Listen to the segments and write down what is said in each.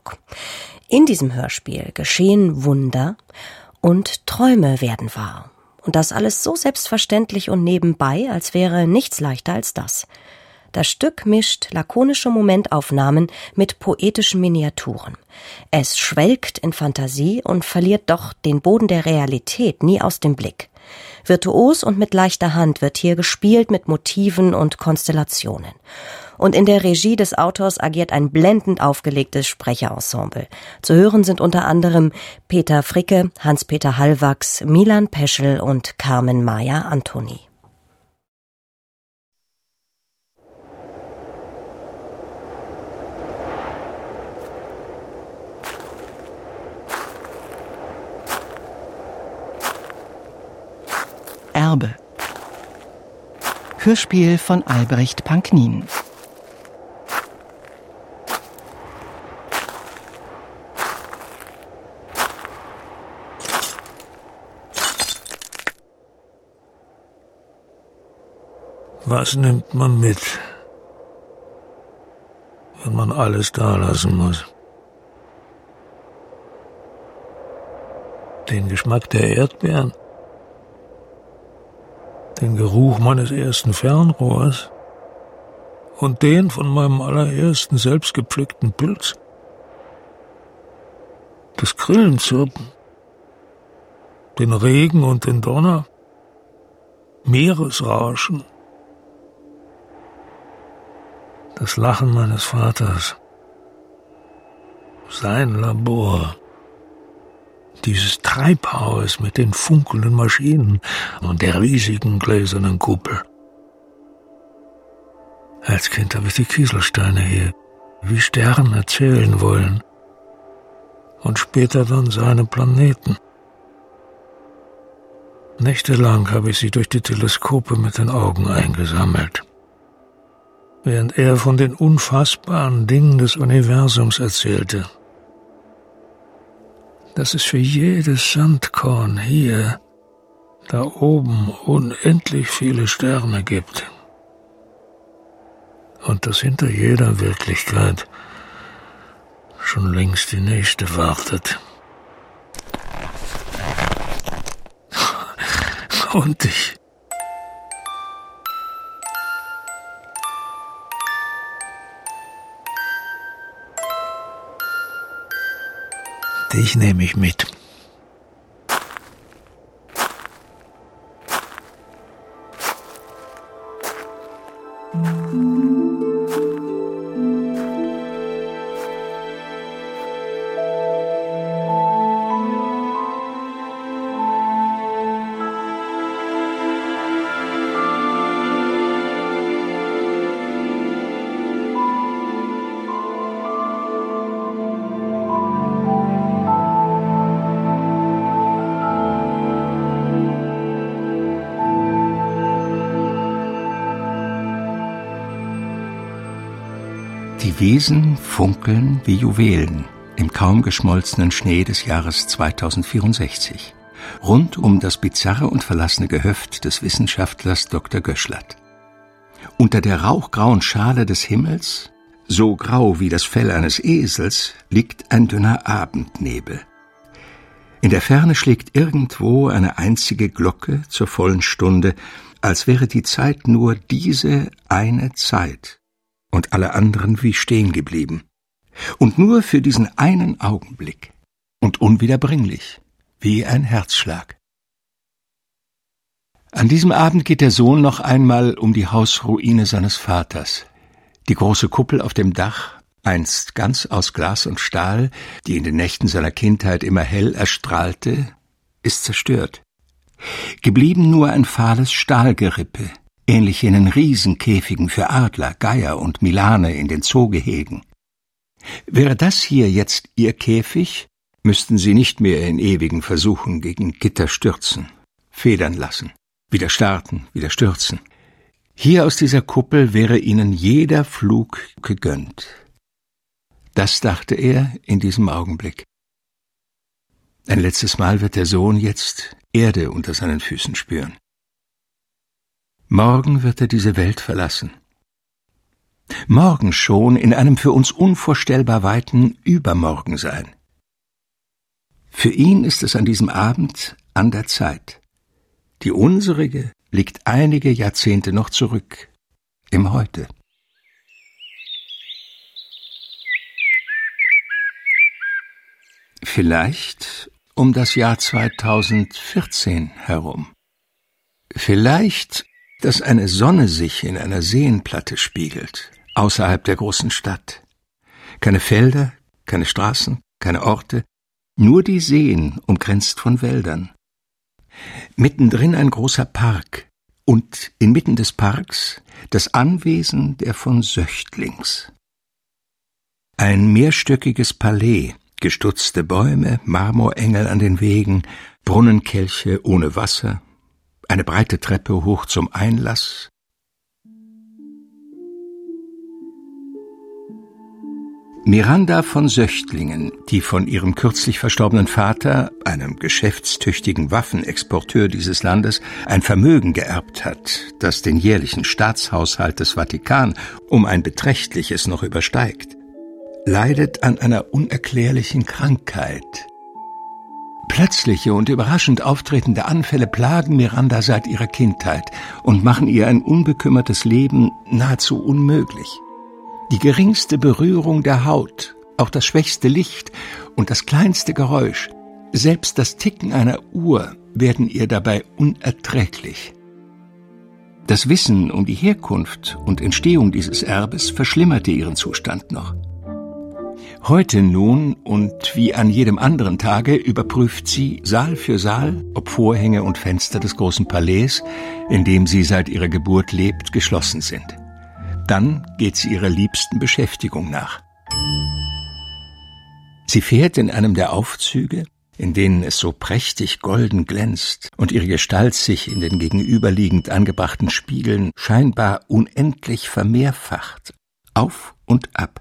Hamburg. In diesem Hörspiel geschehen Wunder und Träume werden wahr. Und das alles so selbstverständlich und nebenbei, als wäre nichts leichter als das. Das Stück mischt lakonische Momentaufnahmen mit poetischen Miniaturen. Es schwelgt in Fantasie und verliert doch den Boden der Realität nie aus dem Blick. Virtuos und mit leichter Hand wird hier gespielt mit Motiven und Konstellationen. Und in der Regie des Autors agiert ein blendend aufgelegtes Sprecherensemble. Zu hören sind unter anderem Peter Fricke, Hans-Peter Hallwachs, Milan Peschel und Carmen Maya Antoni. Erbe. Hörspiel von Albrecht Panknin. Was nimmt man mit, wenn man alles dalassen muss? Den Geschmack der Erdbeeren, den Geruch meines ersten Fernrohrs und den von meinem allerersten selbstgepflückten Pilz. Das Grillenzirpen, den Regen und den Donner, Meeresrauschen, das Lachen meines Vaters, sein Labor, dieses Treibhaus mit den funkelnden Maschinen und der riesigen gläsernen Kuppel. Als Kind habe ich die Kieselsteine hier wie Sterne erzählen wollen und später dann seine Planeten. Nächtelang habe ich sie durch die Teleskope mit den Augen eingesammelt, während er von den unfassbaren Dingen des Universums erzählte. Dass es für jedes Sandkorn hier, da oben, unendlich viele Sterne gibt. Und dass hinter jeder Wirklichkeit schon längst die nächste wartet. Und ich. Dich nehme ich mit. Die Wiesen funkeln wie Juwelen im kaum geschmolzenen Schnee des Jahres 2064, rund um das bizarre und verlassene Gehöft des Wissenschaftlers Dr. Göschlert. Unter der rauchgrauen Schale des Himmels, so grau wie das Fell eines Esels, liegt ein dünner Abendnebel. In der Ferne schlägt irgendwo eine einzige Glocke zur vollen Stunde, als wäre die Zeit nur diese eine Zeit und alle anderen wie stehen geblieben. Und nur für diesen einen Augenblick und unwiederbringlich, wie ein Herzschlag. An diesem Abend geht der Sohn noch einmal um die Hausruine seines Vaters. Die große Kuppel auf dem Dach, einst ganz aus Glas und Stahl, die in den Nächten seiner Kindheit immer hell erstrahlte, ist zerstört. Geblieben nur ein fahles Stahlgerippe, ähnlich jenen Riesenkäfigen für Adler, Geier und Milane in den Zoogehegen. Wäre das hier jetzt ihr Käfig, müssten sie nicht mehr in ewigen Versuchen gegen Gitter stürzen, federn lassen, wieder starten, wieder stürzen. Hier aus dieser Kuppel wäre ihnen jeder Flug gegönnt. Das dachte er in diesem Augenblick. Ein letztes Mal wird der Sohn jetzt Erde unter seinen Füßen spüren. Morgen wird er diese Welt verlassen. Morgen schon in einem für uns unvorstellbar weiten Übermorgen sein. Für ihn ist es an diesem Abend an der Zeit. Die unsrige liegt einige Jahrzehnte noch zurück, im Heute. Vielleicht um das Jahr 2014 herum. Vielleicht, dass eine Sonne sich in einer Seenplatte spiegelt, außerhalb der großen Stadt. Keine Felder, keine Straßen, keine Orte, nur die Seen, umkränzt von Wäldern. Mittendrin ein großer Park und inmitten des Parks das Anwesen der von Söchtlings. Ein mehrstöckiges Palais, gestutzte Bäume, Marmorengel an den Wegen, Brunnenkelche ohne Wasser, eine breite Treppe hoch zum Einlass. Miranda von Söchtlingen, die von ihrem kürzlich verstorbenen Vater, einem geschäftstüchtigen Waffenexporteur dieses Landes, ein Vermögen geerbt hat, das den jährlichen Staatshaushalt des Vatikan um ein beträchtliches noch übersteigt, leidet an einer unerklärlichen Krankheit. Plötzliche und überraschend auftretende Anfälle plagen Miranda seit ihrer Kindheit und machen ihr ein unbekümmertes Leben nahezu unmöglich. Die geringste Berührung der Haut, auch das schwächste Licht und das kleinste Geräusch, selbst das Ticken einer Uhr werden ihr dabei unerträglich. Das Wissen um die Herkunft und Entstehung dieses Erbes verschlimmerte ihren Zustand noch. Heute nun und wie an jedem anderen Tage überprüft sie Saal für Saal, ob Vorhänge und Fenster des großen Palais, in dem sie seit ihrer Geburt lebt, geschlossen sind. Dann geht sie ihrer liebsten Beschäftigung nach. Sie fährt in einem der Aufzüge, in denen es so prächtig golden glänzt und ihre Gestalt sich in den gegenüberliegend angebrachten Spiegeln scheinbar unendlich vermehrfacht, auf und ab.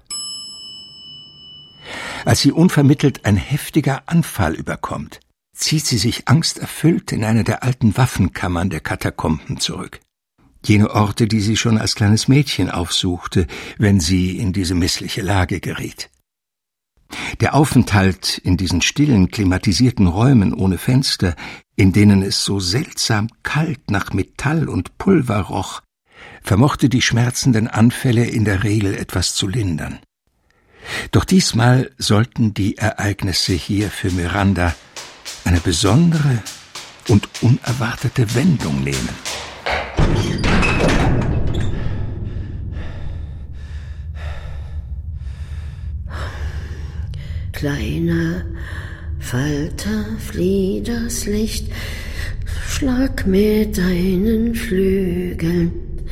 Als sie unvermittelt ein heftiger Anfall überkommt, zieht sie sich angsterfüllt in eine der alten Waffenkammern der Katakomben zurück. Jene Orte, die sie schon als kleines Mädchen aufsuchte, wenn sie in diese missliche Lage geriet. Der Aufenthalt in diesen stillen, klimatisierten Räumen ohne Fenster, in denen es so seltsam kalt nach Metall und Pulver roch, vermochte die schmerzenden Anfälle in der Regel etwas zu lindern. Doch diesmal sollten die Ereignisse hier für Miranda eine besondere und unerwartete Wendung nehmen. Kleiner Falter, flieh das Licht, schlag mit deinen Flügeln.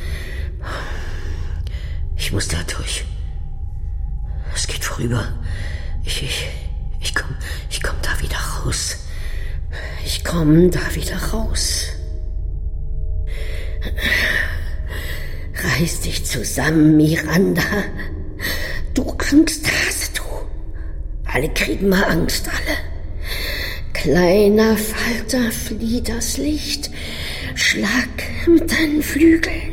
Ich muss da durch. Es geht vorüber. Ich komm da wieder raus. Ich komm da wieder raus. Reiß dich zusammen, Miranda. Du Angsthase, du. Alle kriegen mal Angst, alle. Kleiner Falter, flieh das Licht. Schlag mit deinen Flügeln.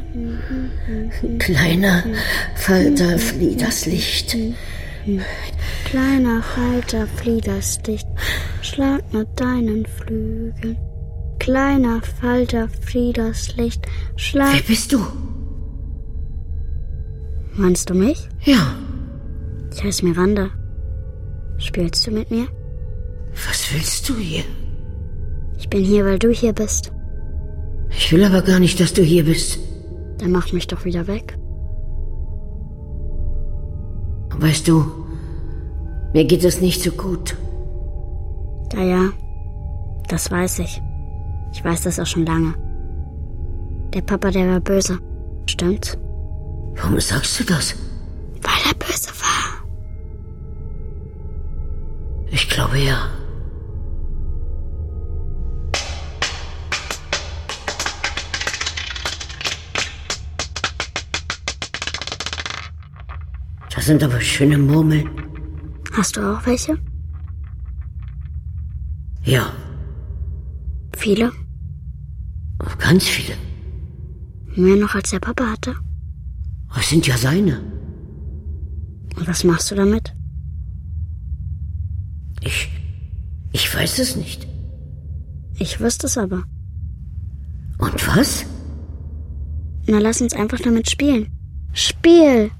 Kleiner Falter, flieh das Licht. Kleiner Falter, flieh das Licht. Schlag mit deinen Flügeln. Kleiner Falter, flieh das Licht. Schlag... Wer bist du? Meinst du mich? Ja. Ich heiße Miranda. Spielst du mit mir? Was willst du hier? Ich bin hier, weil du hier bist. Ich will aber gar nicht, dass du hier bist. Dann mach mich doch wieder weg. Weißt du, mir geht es nicht so gut. Ja, das weiß ich. Ich weiß das auch schon lange. Der Papa, der war böse. Stimmt's? Warum sagst du das? Weil er böse war. Ich glaube ja. Das sind aber schöne Murmeln. Hast du auch welche? Ja. Viele? Ganz viele. Mehr noch als der Papa hatte? Das sind ja seine. Und was machst du damit? Ich weiß es nicht. Ich wüsste es aber. Und was? Na, lass uns einfach damit spielen. Spiel!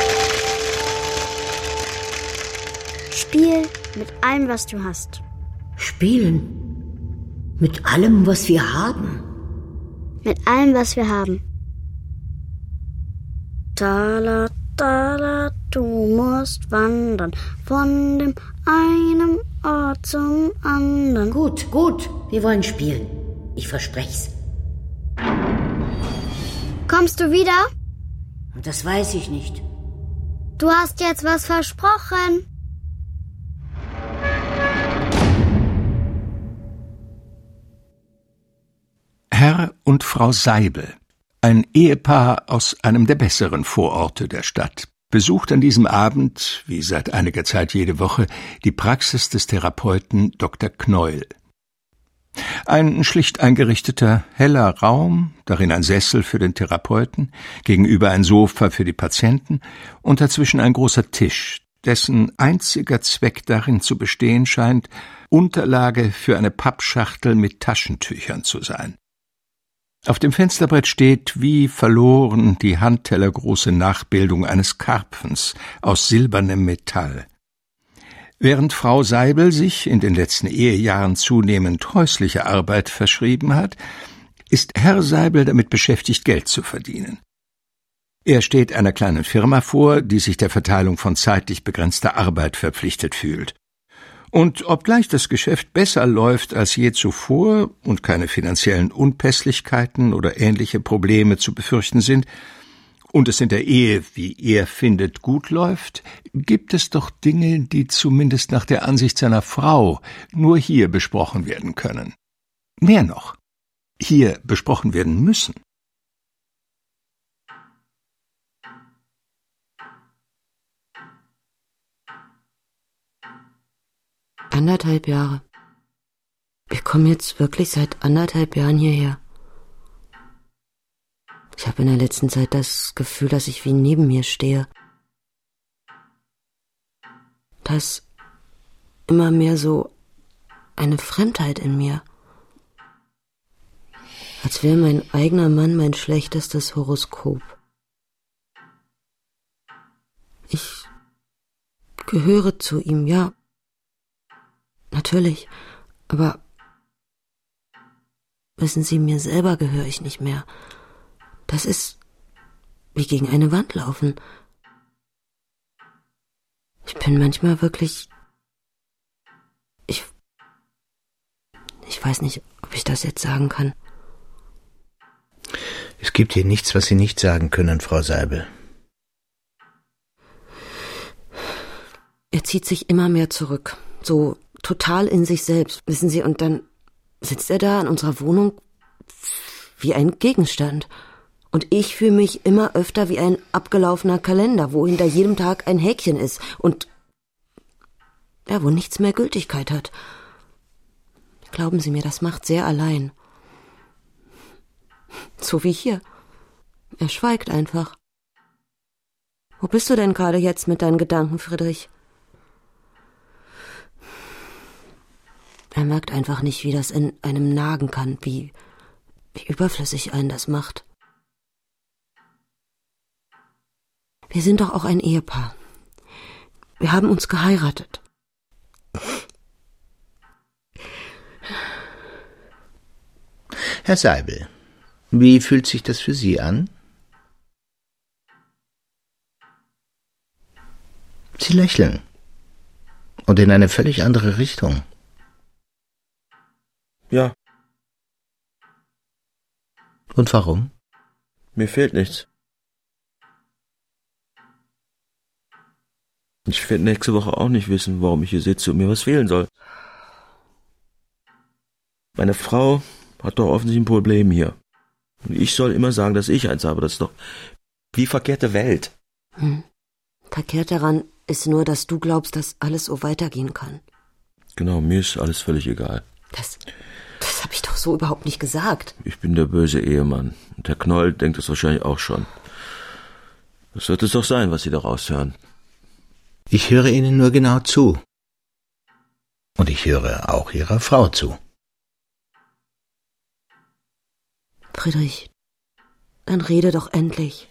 Spiel mit allem, was du hast. Spielen? Mit allem, was wir haben? Mit allem, was wir haben. Tala, tala, du musst wandern von dem einen Ort zum anderen. Gut, wir wollen spielen. Ich versprech's. Kommst du wieder? Das weiß ich nicht. Du hast jetzt was versprochen. Herr und Frau Seibel, ein Ehepaar aus einem der besseren Vororte der Stadt, besucht an diesem Abend, wie seit einiger Zeit jede Woche, die Praxis des Therapeuten Dr. Knäuel. Ein schlicht eingerichteter, heller Raum, darin ein Sessel für den Therapeuten, gegenüber ein Sofa für die Patienten und dazwischen ein großer Tisch, dessen einziger Zweck darin zu bestehen scheint, Unterlage für eine Pappschachtel mit Taschentüchern zu sein. Auf dem Fensterbrett steht, wie verloren, die handtellergroße Nachbildung eines Karpfens aus silbernem Metall. Während Frau Seibel sich in den letzten Ehejahren zunehmend häusliche Arbeit verschrieben hat, ist Herr Seibel damit beschäftigt, Geld zu verdienen. Er steht einer kleinen Firma vor, die sich der Verteilung von zeitlich begrenzter Arbeit verpflichtet fühlt. Und obgleich das Geschäft besser läuft als je zuvor und keine finanziellen Unpässlichkeiten oder ähnliche Probleme zu befürchten sind, und es in der Ehe, wie er findet, gut läuft, gibt es doch Dinge, die zumindest nach der Ansicht seiner Frau nur hier besprochen werden können. Mehr noch, hier besprochen werden müssen. Anderthalb Jahre. Wir kommen jetzt wirklich seit 1,5 Jahren hierher. Ich habe in der letzten Zeit das Gefühl, dass ich wie neben mir stehe. Da ist immer mehr so eine Fremdheit in mir. Als wäre mein eigener Mann mein schlechtestes Horoskop. Ich gehöre zu ihm, ja. Natürlich, aber wissen Sie, mir selber gehöre ich nicht mehr. Das ist wie gegen eine Wand laufen. Ich bin manchmal wirklich... Ich weiß nicht, ob ich das jetzt sagen kann. Es gibt hier nichts, was Sie nicht sagen können, Frau Seibel. Er zieht sich immer mehr zurück, so total in sich selbst, wissen Sie, und dann sitzt er da in unserer Wohnung wie ein Gegenstand. Und ich fühle mich immer öfter wie ein abgelaufener Kalender, wo hinter jedem Tag ein Häkchen ist und ja, wo nichts mehr Gültigkeit hat. Glauben Sie mir, das macht sehr allein. So wie hier. Er schweigt einfach. Wo bist du denn gerade jetzt mit deinen Gedanken, Friedrich? Er merkt einfach nicht, wie das in einem nagen kann, wie überflüssig einen das macht. Wir sind doch auch ein Ehepaar. Wir haben uns geheiratet. Herr Seibel, wie fühlt sich das für Sie an? Sie lächeln. Und in eine völlig andere Richtung. Ja. Und warum? Mir fehlt nichts. Ich werde nächste Woche auch nicht wissen, warum ich hier sitze und mir was fehlen soll. Meine Frau hat doch offensichtlich ein Problem hier. Und ich soll immer sagen, dass ich eins habe. Das ist doch wie verkehrte Welt. Verkehrt daran ist nur, dass du glaubst, dass alles so weitergehen kann. Genau, mir ist alles völlig egal. Das habe ich doch so überhaupt nicht gesagt. Ich bin der böse Ehemann. Und Herr Knoll denkt das wahrscheinlich auch schon. Das wird es doch sein, was Sie da raushören. Ich höre Ihnen nur genau zu. Und ich höre auch Ihrer Frau zu. Friedrich, dann rede doch endlich.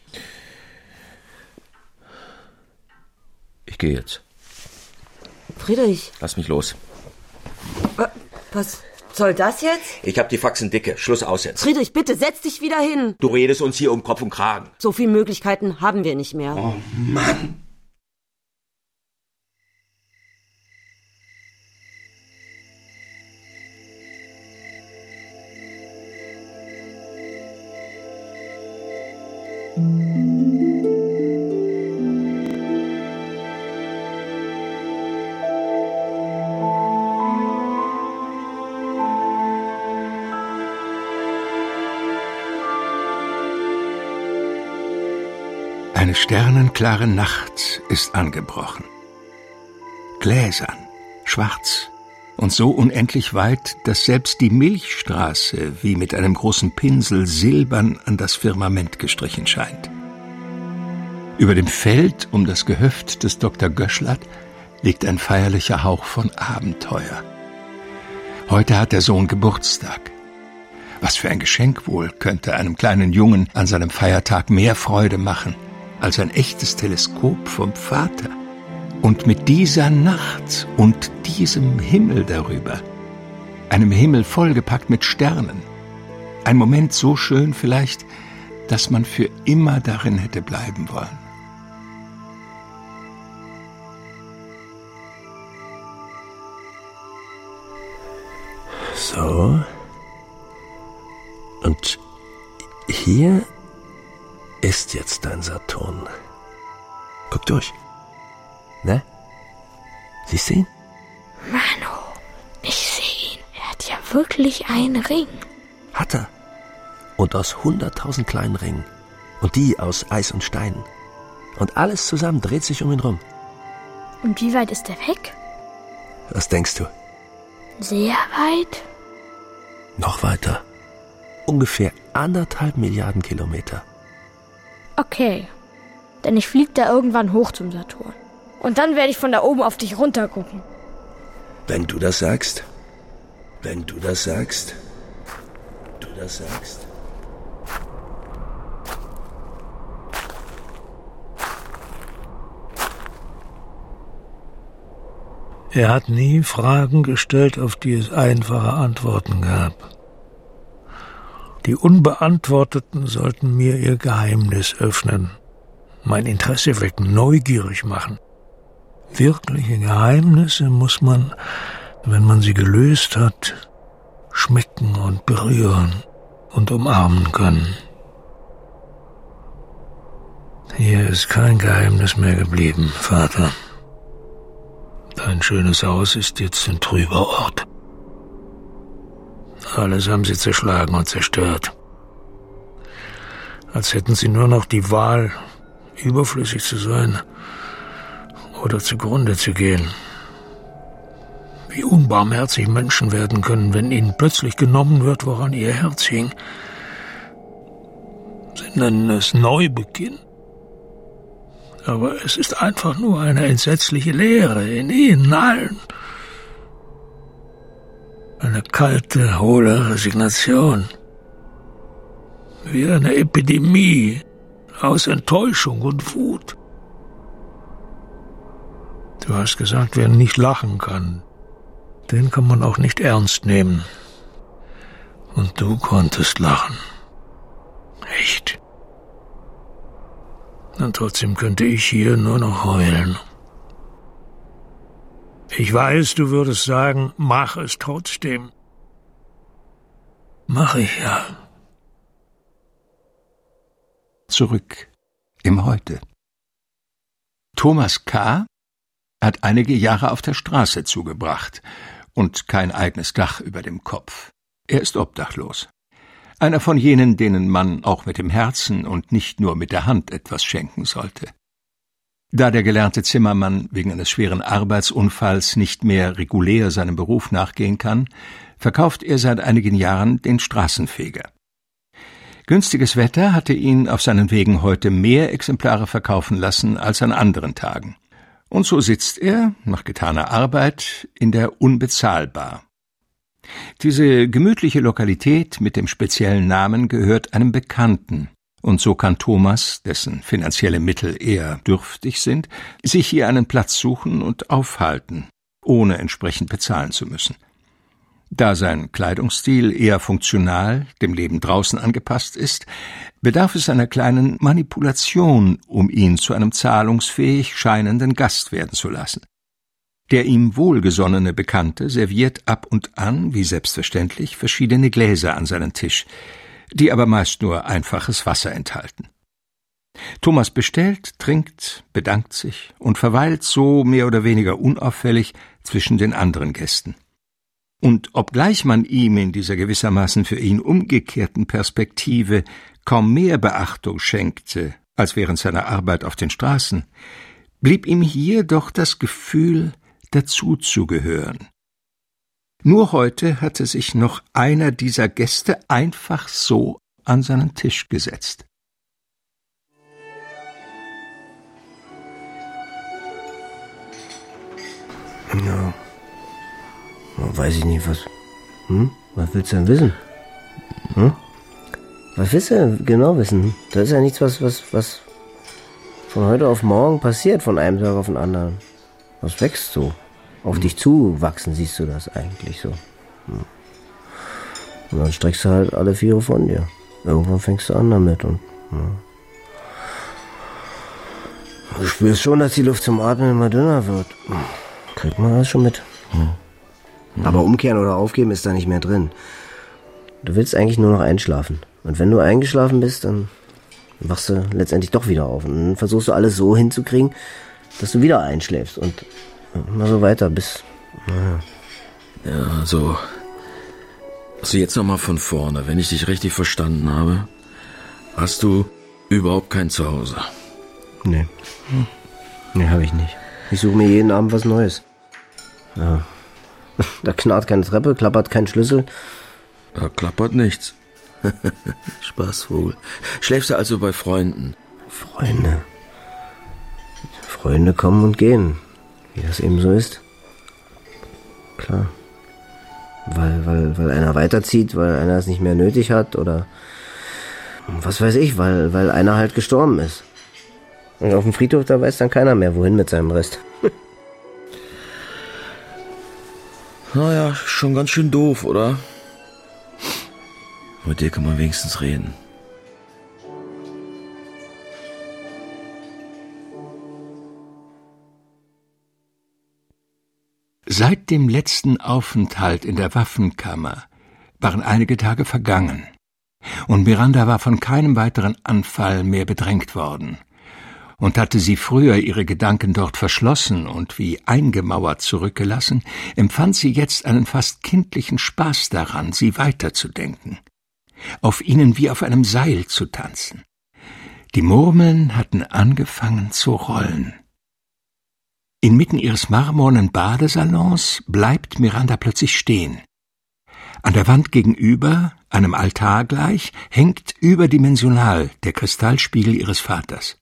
Ich gehe jetzt. Friedrich. Lass mich los. Was soll das jetzt? Ich hab die Faxen dicke. Schluss aus jetzt. Friedrich, bitte setz dich wieder hin. Du redest uns hier um Kopf und Kragen. So viele Möglichkeiten haben wir nicht mehr. Oh Mann. Eine sternenklare Nacht ist angebrochen. Gläsern, schwarz und so unendlich weit, dass selbst die Milchstraße wie mit einem großen Pinsel silbern an das Firmament gestrichen scheint. Über dem Feld um das Gehöft des Dr. Göschlert liegt ein feierlicher Hauch von Abenteuer. Heute hat der Sohn Geburtstag. Was für ein Geschenk wohl könnte einem kleinen Jungen an seinem Feiertag mehr Freude machen als ein echtes Teleskop vom Vater. Und mit dieser Nacht und diesem Himmel darüber, einem Himmel vollgepackt mit Sternen, ein Moment so schön vielleicht, dass man für immer darin hätte bleiben wollen. So. Und hier ist jetzt dein Saturn. Guck durch. Ne? Siehst du ihn? Manu, ich sehe ihn. Er hat ja wirklich einen Ring. Hat er. Und aus 100.000 kleinen Ringen. Und die aus Eis und Steinen. Und alles zusammen dreht sich um ihn rum. Und wie weit ist er weg? Was denkst du? Sehr weit? Noch weiter. Ungefähr 1,5 Milliarden Kilometer. Okay. Denn ich fliege da irgendwann hoch zum Saturn. Und dann werde ich von da oben auf dich runter gucken. Wenn du das sagst. Wenn du das sagst. Du das sagst. Er hat nie Fragen gestellt, auf die es einfache Antworten gab. Die Unbeantworteten sollten mir ihr Geheimnis öffnen, mein Interesse wecken, neugierig machen. Wirkliche Geheimnisse muss man, wenn man sie gelöst hat, schmecken und berühren und umarmen können. Hier ist kein Geheimnis mehr geblieben, Vater. Dein schönes Haus ist jetzt ein trüber Ort. Alles haben sie zerschlagen und zerstört. Als hätten sie nur noch die Wahl, überflüssig zu sein oder zugrunde zu gehen. Wie unbarmherzig Menschen werden können, wenn ihnen plötzlich genommen wird, woran ihr Herz hing. Sie nennen es Neubeginn. Aber es ist einfach nur eine entsetzliche Leere in ihnen allen. Eine kalte, hohle Resignation. Wie eine Epidemie aus Enttäuschung und Wut. Du hast gesagt, wer nicht lachen kann, den kann man auch nicht ernst nehmen. Und du konntest lachen. Echt. Und trotzdem könnte ich hier nur noch heulen. Ich weiß, du würdest sagen, mach es trotzdem. Mach ich ja. Zurück im Heute. Thomas K. hat einige Jahre auf der Straße zugebracht und kein eigenes Dach über dem Kopf. Er ist obdachlos. Einer von jenen, denen man auch mit dem Herzen und nicht nur mit der Hand etwas schenken sollte. Da der gelernte Zimmermann wegen eines schweren Arbeitsunfalls nicht mehr regulär seinem Beruf nachgehen kann, verkauft er seit einigen Jahren den Straßenfeger. Günstiges Wetter hatte ihn auf seinen Wegen heute mehr Exemplare verkaufen lassen als an anderen Tagen. Und so sitzt er, nach getaner Arbeit, in der Unbezahlbar. Diese gemütliche Lokalität mit dem speziellen Namen gehört einem Bekannten, und so kann Thomas, dessen finanzielle Mittel eher dürftig sind, sich hier einen Platz suchen und aufhalten, ohne entsprechend bezahlen zu müssen. Da sein Kleidungsstil eher funktional, dem Leben draußen angepasst ist, bedarf es einer kleinen Manipulation, um ihn zu einem zahlungsfähig scheinenden Gast werden zu lassen. Der ihm wohlgesonnene Bekannte serviert ab und an, wie selbstverständlich, verschiedene Gläser an seinen Tisch, die aber meist nur einfaches Wasser enthalten. Thomas bestellt, trinkt, bedankt sich und verweilt so mehr oder weniger unauffällig zwischen den anderen Gästen. Und obgleich man ihm in dieser gewissermaßen für ihn umgekehrten Perspektive kaum mehr Beachtung schenkte als während seiner Arbeit auf den Straßen, blieb ihm hier doch das Gefühl, dazuzugehören. Nur heute hatte sich noch einer dieser Gäste einfach so an seinen Tisch gesetzt. Ja, weiß ich nicht, was... Was willst du denn wissen? Was willst du genau wissen? Das ist ja nichts, was von heute auf morgen passiert, von einem Tag auf den anderen. Was wächst so? Auf dich zuwachsen siehst du das eigentlich so. Und dann streckst du halt alle Viere von dir. Irgendwann fängst du an damit und... Du spürst schon, dass die Luft zum Atmen immer dünner wird. Kriegt man das schon mit. Aber umkehren oder aufgeben ist da nicht mehr drin. Du willst eigentlich nur noch einschlafen. Und wenn du eingeschlafen bist, dann wachst du letztendlich doch wieder auf. Und dann versuchst du alles so hinzukriegen, dass du wieder einschläfst. Und immer so weiter bis... Ja, also jetzt nochmal von vorne. Wenn ich dich richtig verstanden habe, hast du überhaupt kein Zuhause. Nee. Nee, habe ich nicht. Ich suche mir jeden Abend was Neues. Ja. Da knarrt keine Treppe, klappert kein Schlüssel. Da klappert nichts. Spaßvogel. Schläfst du also bei Freunden? Freunde? Freunde kommen und gehen. Wie das eben so ist. Klar. Weil einer weiterzieht, weil einer es nicht mehr nötig hat oder was weiß ich, weil einer halt gestorben ist. Und auf dem Friedhof, da weiß dann keiner mehr, wohin mit seinem Rest. Naja, schon ganz schön doof, oder? Mit dir kann man wenigstens reden. Seit dem letzten Aufenthalt in der Waffenkammer waren einige Tage vergangen, und Miranda war von keinem weiteren Anfall mehr bedrängt worden. Und hatte sie früher ihre Gedanken dort verschlossen und wie eingemauert zurückgelassen, empfand sie jetzt einen fast kindlichen Spaß daran, sie weiterzudenken, auf ihnen wie auf einem Seil zu tanzen. Die Murmeln hatten angefangen zu rollen. Inmitten ihres marmornen Badesalons bleibt Miranda plötzlich stehen. An der Wand gegenüber, einem Altar gleich, hängt überdimensional der Kristallspiegel ihres Vaters.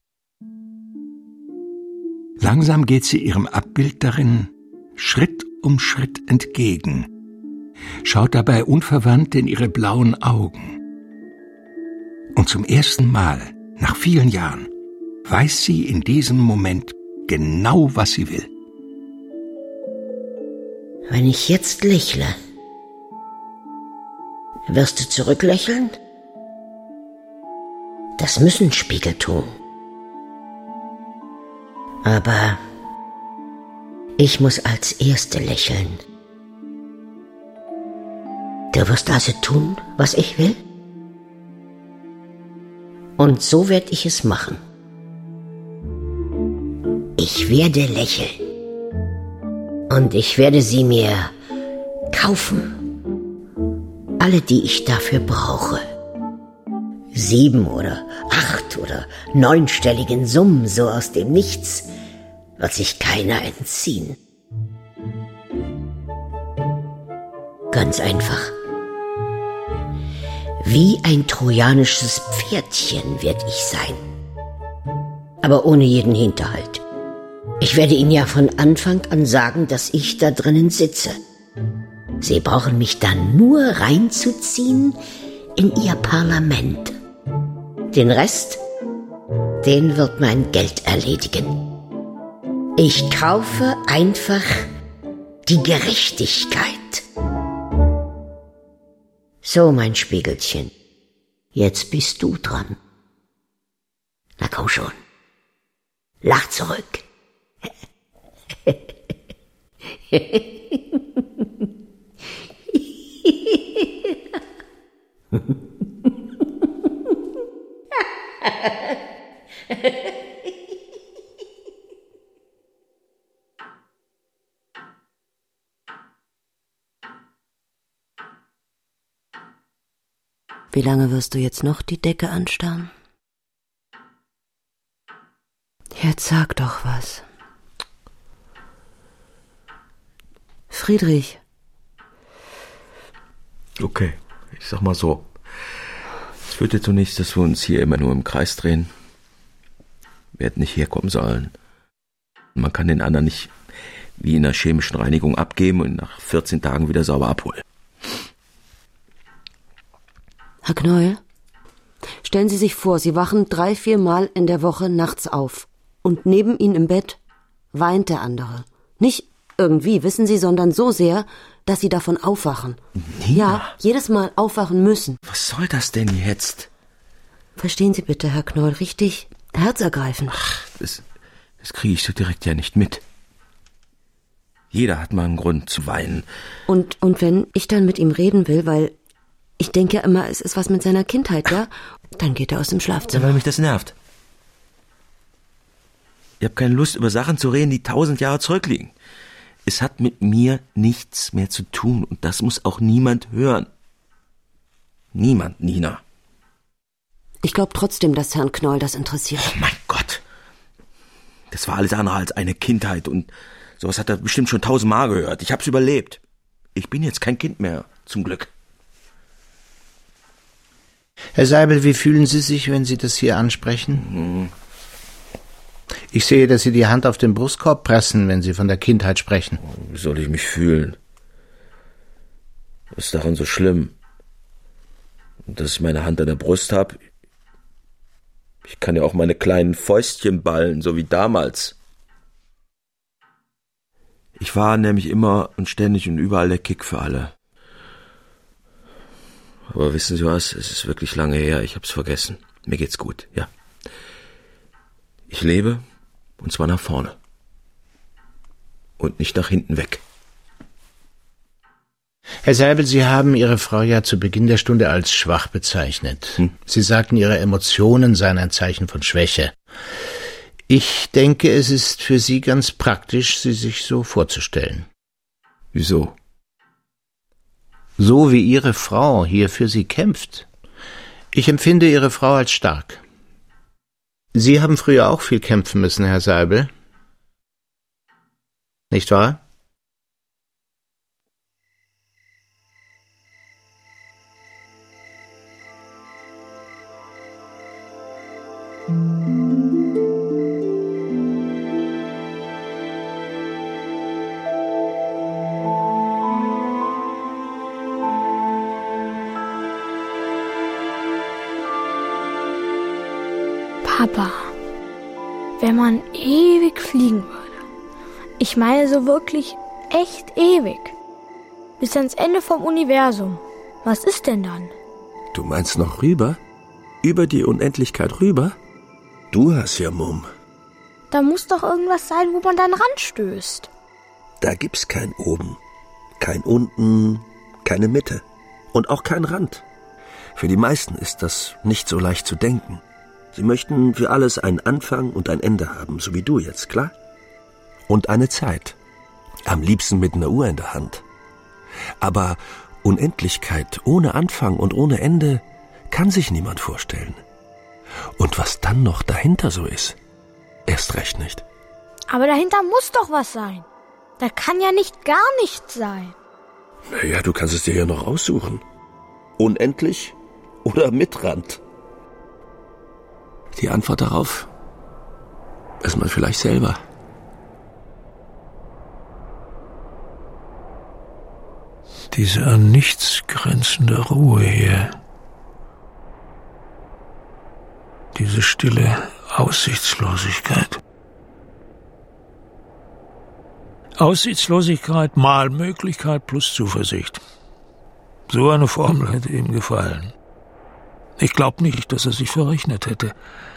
Langsam geht sie ihrem Abbild darin Schritt um Schritt entgegen, schaut dabei unverwandt in ihre blauen Augen. Und zum ersten Mal, nach vielen Jahren, weiß sie in diesem Moment genau, was sie will. Wenn ich jetzt lächle, wirst du zurücklächeln? Das müssen Spiegel tun. Aber ich muss als Erste lächeln. Du wirst also tun, was ich will? Und so werde ich es machen. Ich werde lächeln. Und ich werde sie mir kaufen. Alle, die ich dafür brauche. 7 oder 8 oder 9-stelligen Summen, so aus dem Nichts, wird sich keiner entziehen. Ganz einfach. Wie ein trojanisches Pferdchen werd ich sein. Aber ohne jeden Hinterhalt. Ich werde Ihnen ja von Anfang an sagen, dass ich da drinnen sitze. Sie brauchen mich dann nur reinzuziehen in Ihr Parlament. Den Rest, den wird mein Geld erledigen. Ich kaufe einfach die Gerechtigkeit. So, mein Spiegelchen, jetzt bist du dran. Na komm schon, lach zurück. Wie lange wirst du jetzt noch die Decke anstarren? Jetzt sag doch was. Friedrich. Okay, ich sag mal so. Es führt jetzt so nichts, dass wir uns hier immer nur im Kreis drehen. Wir hätten nicht herkommen sollen. Man kann den anderen nicht wie in einer chemischen Reinigung abgeben und nach 14 Tagen wieder sauber abholen. Herr Knäuel, stellen Sie sich vor, Sie wachen 3-4 Mal in der Woche nachts auf. Und neben Ihnen im Bett weint der andere. Nicht irgendwie, wissen Sie, sondern so sehr, dass Sie davon aufwachen. Nina. Ja, jedes Mal aufwachen müssen. Was soll das denn jetzt? Verstehen Sie bitte, Herr Knoll, richtig herzergreifend. Ach, das kriege ich so direkt ja nicht mit. Jeder hat mal einen Grund zu weinen. Und wenn ich dann mit ihm reden will, weil ich denke ja immer, es ist was mit seiner Kindheit, ja? Dann geht er aus dem Schlafzimmer. Ja, weil mich das nervt. Ich habe keine Lust, über Sachen zu reden, die 1000 Jahre zurückliegen. Es hat mit mir nichts mehr zu tun und das muss auch niemand hören. Niemand, Nina. Ich glaube trotzdem, dass Herrn Knoll das interessiert. Oh mein Gott. Das war alles andere als eine Kindheit und sowas hat er bestimmt schon 1000-mal gehört. Ich hab's überlebt. Ich bin jetzt kein Kind mehr, zum Glück. Herr Seibel, wie fühlen Sie sich, wenn Sie das hier ansprechen? Ich sehe, dass Sie die Hand auf den Brustkorb pressen, wenn Sie von der Kindheit sprechen. Wie soll ich mich fühlen? Was ist daran so schlimm? Dass ich meine Hand an der Brust habe? Ich kann ja auch meine kleinen Fäustchen ballen, so wie damals. Ich war nämlich immer und ständig und überall der Kick für alle. Aber wissen Sie was? Es ist wirklich lange her. Ich hab's vergessen. Mir geht's gut, ja. Ich lebe, und zwar nach vorne. Und nicht nach hinten weg. Herr Seibel, Sie haben Ihre Frau ja zu Beginn der Stunde als schwach bezeichnet. Sie sagten, ihre Emotionen seien ein Zeichen von Schwäche. Ich denke, es ist für Sie ganz praktisch, sie sich so vorzustellen. Wieso? So wie Ihre Frau hier für Sie kämpft. Ich empfinde Ihre Frau als stark. Sie haben früher auch viel kämpfen müssen, Herr Seibel. Nicht wahr? Papa, wenn man ewig fliegen würde, ich meine so wirklich echt ewig, bis ans Ende vom Universum, was ist denn dann? Du meinst noch rüber? Über die Unendlichkeit rüber? Du hast ja Mumm. Da muss doch irgendwas sein, wo man dann ranstößt. Da gibt's kein Oben, kein Unten, keine Mitte und auch kein Rand. Für die meisten ist das nicht so leicht zu denken. Sie möchten für alles einen Anfang und ein Ende haben, so wie du jetzt, klar? Und eine Zeit. Am liebsten mit einer Uhr in der Hand. Aber Unendlichkeit ohne Anfang und ohne Ende kann sich niemand vorstellen. Und was dann noch dahinter so ist, erst recht nicht. Aber dahinter muss doch was sein. Da kann ja nicht gar nichts sein. Naja, du kannst es dir ja noch aussuchen. Unendlich oder mit Rand? Die Antwort darauf weiß man vielleicht selber. Diese an nichts grenzende Ruhe hier. Diese stille Aussichtslosigkeit. Aussichtslosigkeit mal Möglichkeit plus Zuversicht. So eine Formel hätte ihm gefallen. Ich glaube nicht, dass er sich verrechnet hätte.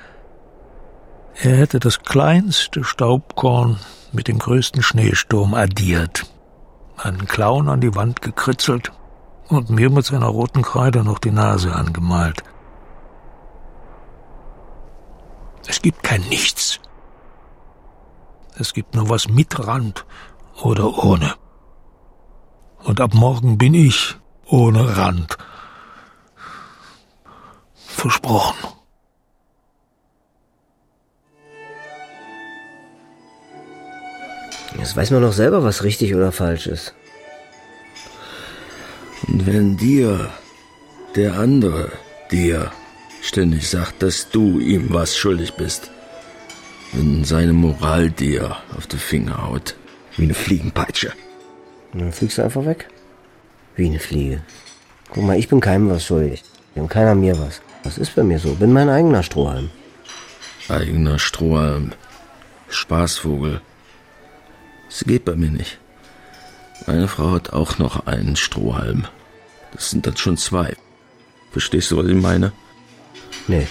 Er hätte das kleinste Staubkorn mit dem größten Schneesturm addiert, einen Clown an die Wand gekritzelt und mir mit seiner roten Kreide noch die Nase angemalt. Es gibt kein Nichts. Es gibt nur was mit Rand oder ohne. Und ab morgen bin ich ohne Rand. Versprochen. Jetzt weiß man doch selber, was richtig oder falsch ist. Und wenn dir, der andere, dir ständig sagt, dass du ihm was schuldig bist, wenn seine Moral dir auf die Finger haut, wie eine Fliegenpeitsche. Und dann fliegst du einfach weg. Wie eine Fliege. Guck mal, ich bin keinem was schuldig. Und keiner mir was. Das ist bei mir so. Bin mein eigener Strohhalm. Eigener Strohhalm. Spaßvogel. Das geht bei mir nicht. Meine Frau hat auch noch einen Strohhalm. Das sind dann schon 2. Verstehst du, was ich meine? Nee.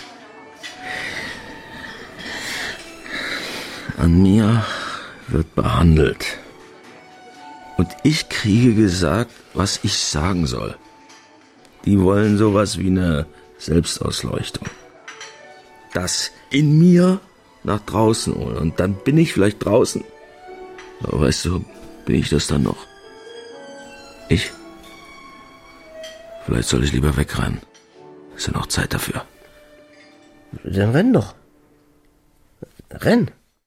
An mir wird behandelt. Und ich kriege gesagt, was ich sagen soll. Die wollen sowas wie eine Selbstausleuchtung. Das in mir nach draußen holen. Und dann bin ich vielleicht draußen. Aber weißt du, bin ich das dann noch? Ich? Vielleicht soll ich lieber wegrennen. Ist ja noch Zeit dafür. Dann renn doch. Renn.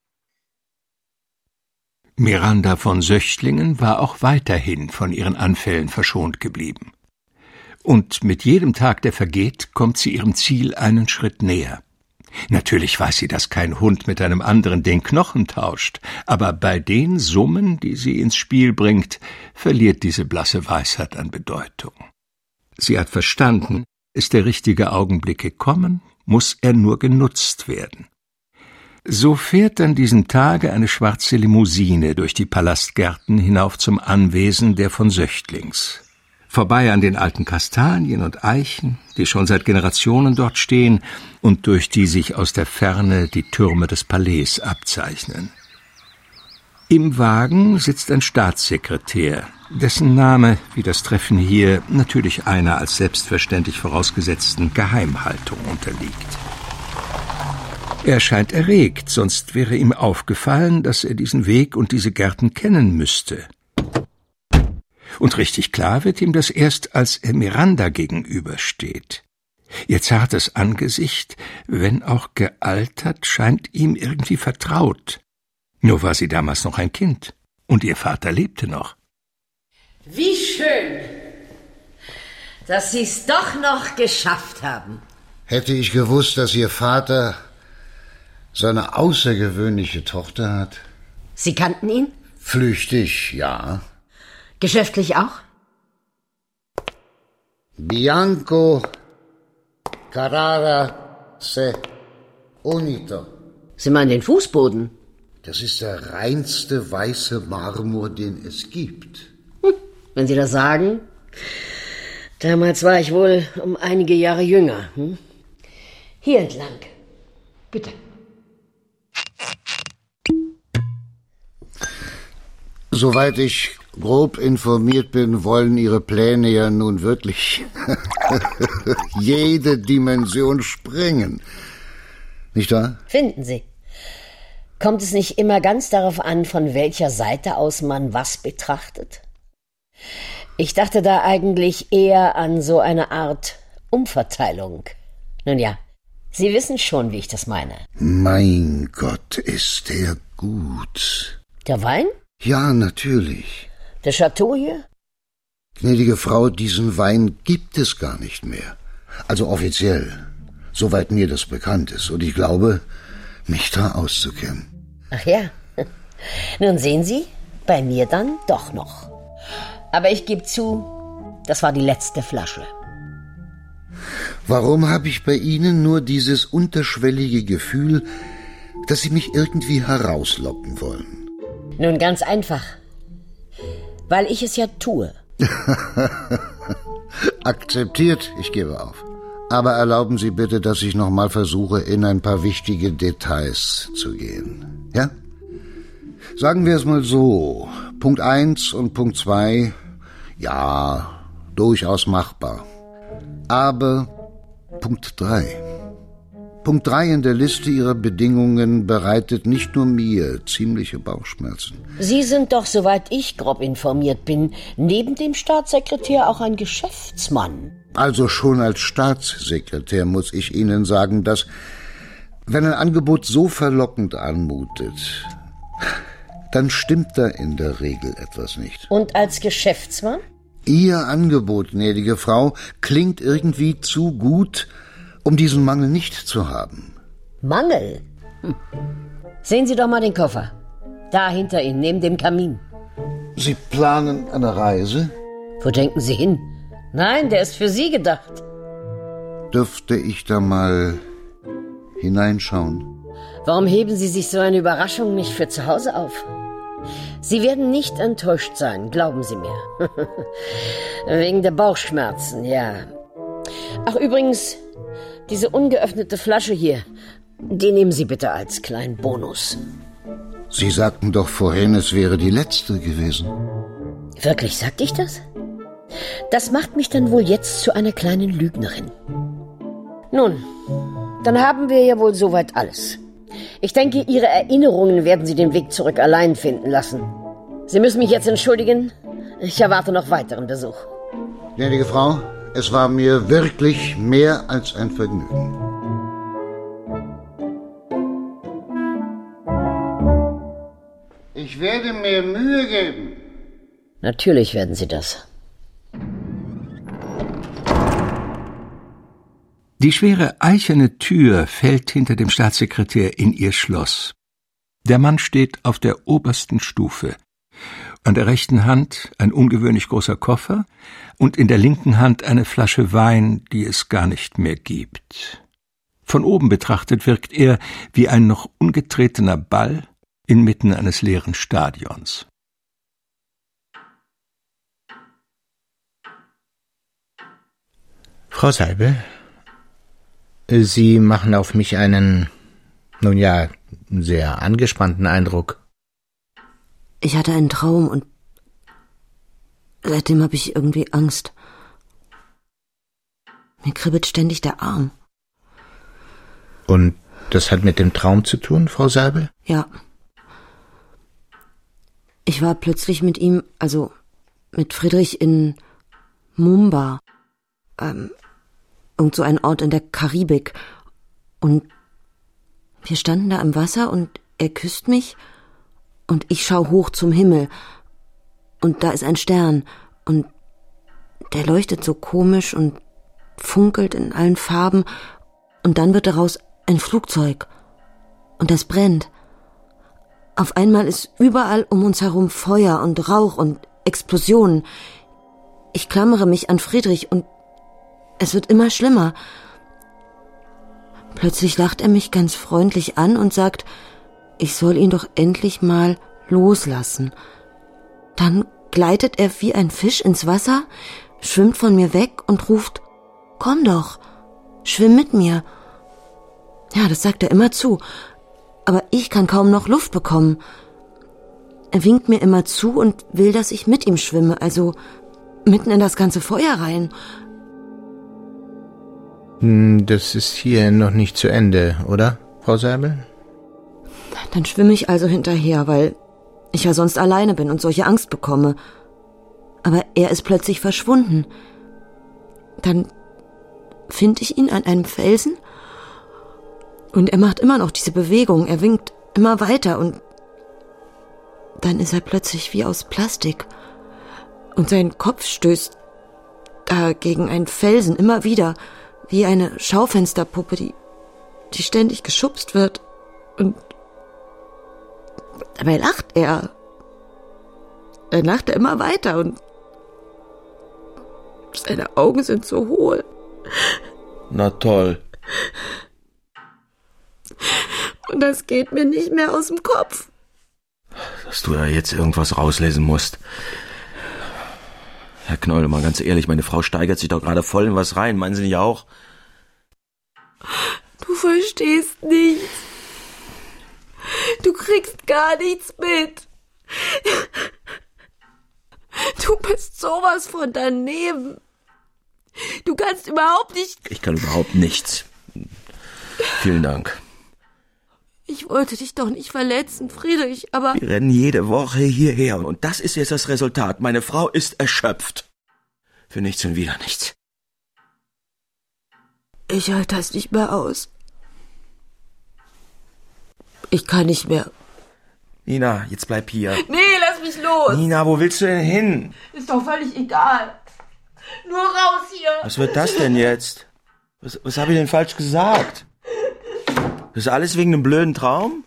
Miranda von Söchtlingen war auch weiterhin von ihren Anfällen verschont geblieben. Und mit jedem Tag, der vergeht, kommt sie ihrem Ziel einen Schritt näher. Natürlich weiß sie, dass kein Hund mit einem anderen den Knochen tauscht, aber bei den Summen, die sie ins Spiel bringt, verliert diese blasse Weisheit an Bedeutung. Sie hat verstanden, ist der richtige Augenblick gekommen, muss er nur genutzt werden. So fährt an diesem Tage eine schwarze Limousine durch die Palastgärten hinauf zum Anwesen der von Söchtlings. Vorbei an den alten Kastanien und Eichen, die schon seit Generationen dort stehen und durch die sich aus der Ferne die Türme des Palais abzeichnen. Im Wagen sitzt ein Staatssekretär, dessen Name, wie das Treffen hier, natürlich einer als selbstverständlich vorausgesetzten Geheimhaltung unterliegt. Er scheint erregt, sonst wäre ihm aufgefallen, dass er diesen Weg und diese Gärten kennen müsste. Und richtig klar wird ihm das erst, als er Miranda gegenübersteht. Ihr zartes Angesicht, wenn auch gealtert, scheint ihm irgendwie vertraut. Nur war sie damals noch ein Kind, und ihr Vater lebte noch. Wie schön, dass Sie es doch noch geschafft haben. Hätte ich gewusst, dass Ihr Vater so eine außergewöhnliche Tochter hat. Sie kannten ihn? Flüchtig, ja. Geschäftlich auch? Bianco Carrara se unito. Sie meinen den Fußboden? Das ist der reinste weiße Marmor, den es gibt. Wenn Sie das sagen. Damals war ich wohl um einige Jahre jünger. Hier entlang. Bitte. Soweit ich grob informiert bin, wollen Ihre Pläne ja nun wirklich jede Dimension sprengen. Nicht wahr? Finden Sie. Kommt es nicht immer ganz darauf an, von welcher Seite aus man was betrachtet? Ich dachte da eigentlich eher an so eine Art Umverteilung. Nun ja, Sie wissen schon, wie ich das meine. Mein Gott, ist der gut. Der Wein? Ja, natürlich. Der Chateau hier? Gnädige Frau, diesen Wein gibt es gar nicht mehr. Also offiziell, soweit mir das bekannt ist. Und ich glaube, mich da auszukennen. Ach ja. Nun sehen Sie, bei mir dann doch noch. Aber ich gebe zu, das war die letzte Flasche. Warum habe ich bei Ihnen nur dieses unterschwellige Gefühl, dass Sie mich irgendwie herauslocken wollen? Nun ganz einfach. Weil ich es ja tue. Akzeptiert, ich gebe auf. Aber erlauben Sie bitte, dass ich noch mal versuche, in ein paar wichtige Details zu gehen. Ja? Sagen wir es mal so. Punkt 1 und Punkt 2, ja, durchaus machbar. Aber Punkt 3. Punkt 3 in der Liste Ihrer Bedingungen bereitet nicht nur mir ziemliche Bauchschmerzen. Sie sind doch, soweit ich grob informiert bin, neben dem Staatssekretär auch ein Geschäftsmann. Also schon als Staatssekretär muss ich Ihnen sagen, dass, wenn ein Angebot so verlockend anmutet, dann stimmt da in der Regel etwas nicht. Und als Geschäftsmann? Ihr Angebot, gnädige Frau, klingt irgendwie zu gut, um diesen Mangel nicht zu haben. Mangel? Sehen Sie doch mal den Koffer. Da hinter Ihnen, neben dem Kamin. Sie planen eine Reise? Wo denken Sie hin? Nein, der ist für Sie gedacht. Dürfte ich da mal hineinschauen? Warum heben Sie sich so eine Überraschung nicht für zu Hause auf? Sie werden nicht enttäuscht sein, glauben Sie mir. Wegen der Bauchschmerzen, ja. Ach, übrigens, diese ungeöffnete Flasche hier, die nehmen Sie bitte als kleinen Bonus. Sie sagten doch vorhin, es wäre die letzte gewesen. Wirklich, sagte ich das? Das macht mich dann wohl jetzt zu einer kleinen Lügnerin. Nun, dann haben wir ja wohl soweit alles. Ich denke, Ihre Erinnerungen werden Sie den Weg zurück allein finden lassen. Sie müssen mich jetzt entschuldigen. Ich erwarte noch weiteren Besuch. Gnädige Frau, es war mir wirklich mehr als ein Vergnügen. Ich werde mir Mühe geben. Natürlich werden Sie das. Die schwere eichene Tür fällt hinter dem Staatssekretär in ihr Schloss. Der Mann steht auf der obersten Stufe. An der rechten Hand ein ungewöhnlich großer Koffer und in der linken Hand eine Flasche Wein, die es gar nicht mehr gibt. Von oben betrachtet wirkt er wie ein noch ungetretener Ball inmitten eines leeren Stadions. Frau Seibel, Sie machen auf mich einen, nun ja, sehr angespannten Eindruck. Ich hatte einen Traum und seitdem habe ich irgendwie Angst. Mir kribbelt ständig der Arm. Und das hat mit dem Traum zu tun, Frau Seibel? Ja. Ich war plötzlich mit ihm, also mit Friedrich in Mumba. Irgend so ein Ort in der Karibik. Und wir standen da im Wasser und er küsst mich und ich schau hoch zum Himmel. Und da ist ein Stern und der leuchtet so komisch und funkelt in allen Farben und dann wird daraus ein Flugzeug und das brennt. Auf einmal ist überall um uns herum Feuer und Rauch und Explosionen. Ich klammere mich an Friedrich und es wird immer schlimmer. Plötzlich lacht er mich ganz freundlich an und sagt, ich soll ihn doch endlich mal loslassen. Dann gleitet er wie ein Fisch ins Wasser, schwimmt von mir weg und ruft, komm doch, schwimm mit mir. Ja, das sagt er immer zu, aber ich kann kaum noch Luft bekommen. Er winkt mir immer zu und will, dass ich mit ihm schwimme, also mitten in das ganze Feuer rein. Das ist hier noch nicht zu Ende, oder, Frau Seibel? Dann schwimme ich also hinterher, weil ich ja sonst alleine bin und solche Angst bekomme. Aber er ist plötzlich verschwunden. Dann finde ich ihn an einem Felsen und er macht immer noch diese Bewegung. Er winkt immer weiter und dann ist er plötzlich wie aus Plastik und sein Kopf stößt da gegen einen Felsen immer wieder, wie eine Schaufensterpuppe, die ständig geschubst wird. Und dabei lacht er. Er lacht immer weiter und seine Augen sind so hohl. Na toll. Und das geht mir nicht mehr aus dem Kopf. Dass du da jetzt irgendwas rauslesen musst. Herr Knoll, mal ganz ehrlich, meine Frau steigert sich doch gerade voll in was rein. Meinen Sie nicht auch? Du verstehst nichts. Du kriegst gar nichts mit. Du bist sowas von daneben. Du kannst überhaupt nicht... Ich kann überhaupt nichts. Vielen Dank. Ich wollte dich doch nicht verletzen, Friedrich, aber... Wir rennen jede Woche hierher und das ist jetzt das Resultat. Meine Frau ist erschöpft. Für nichts und wieder nichts. Ich halte das nicht mehr aus. Ich kann nicht mehr. Nina, jetzt bleib hier. Nee, lass mich los. Nina, wo willst du denn hin? Ist doch völlig egal. Nur raus hier. Was wird das denn jetzt? Was habe ich denn falsch gesagt? Das ist alles wegen einem blöden Traum?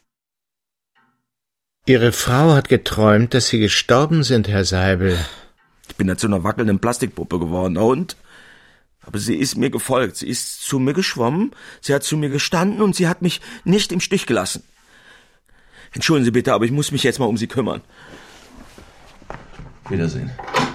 Ihre Frau hat geträumt, dass Sie gestorben sind, Herr Seibel. Ich bin da zu einer wackelnden Plastikpuppe geworden, und? Aber sie ist mir gefolgt, sie ist zu mir geschwommen, sie hat zu mir gestanden und sie hat mich nicht im Stich gelassen. Entschuldigen Sie bitte, aber ich muss mich jetzt mal um Sie kümmern. Wiedersehen.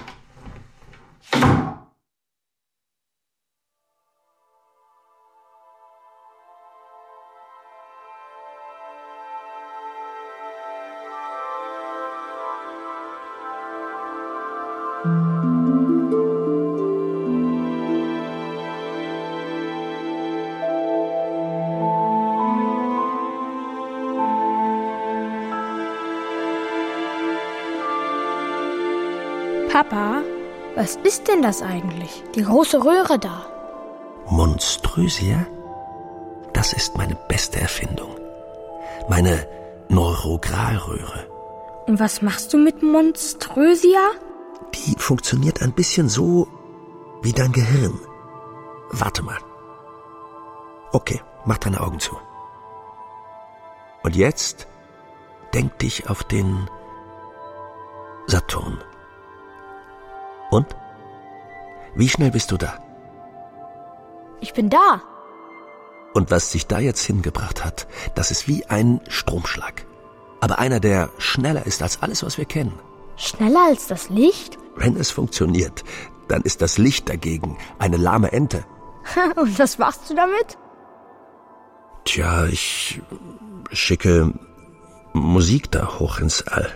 Papa, was ist denn das eigentlich? Die große Röhre da. Monströsia? Das ist meine beste Erfindung. Meine Neurogralröhre. Und was machst du mit Monströsia? Die funktioniert ein bisschen so wie dein Gehirn. Warte mal. Okay, mach deine Augen zu. Und jetzt denk dich auf den Saturn. Und? Wie schnell bist du da? Ich bin da. Und was dich da jetzt hingebracht hat, das ist wie ein Stromschlag. Aber einer, der schneller ist als alles, was wir kennen. Schneller als das Licht? Wenn es funktioniert, dann ist das Licht dagegen eine lahme Ente. Und was machst du damit? Tja, ich schicke Musik da hoch ins All.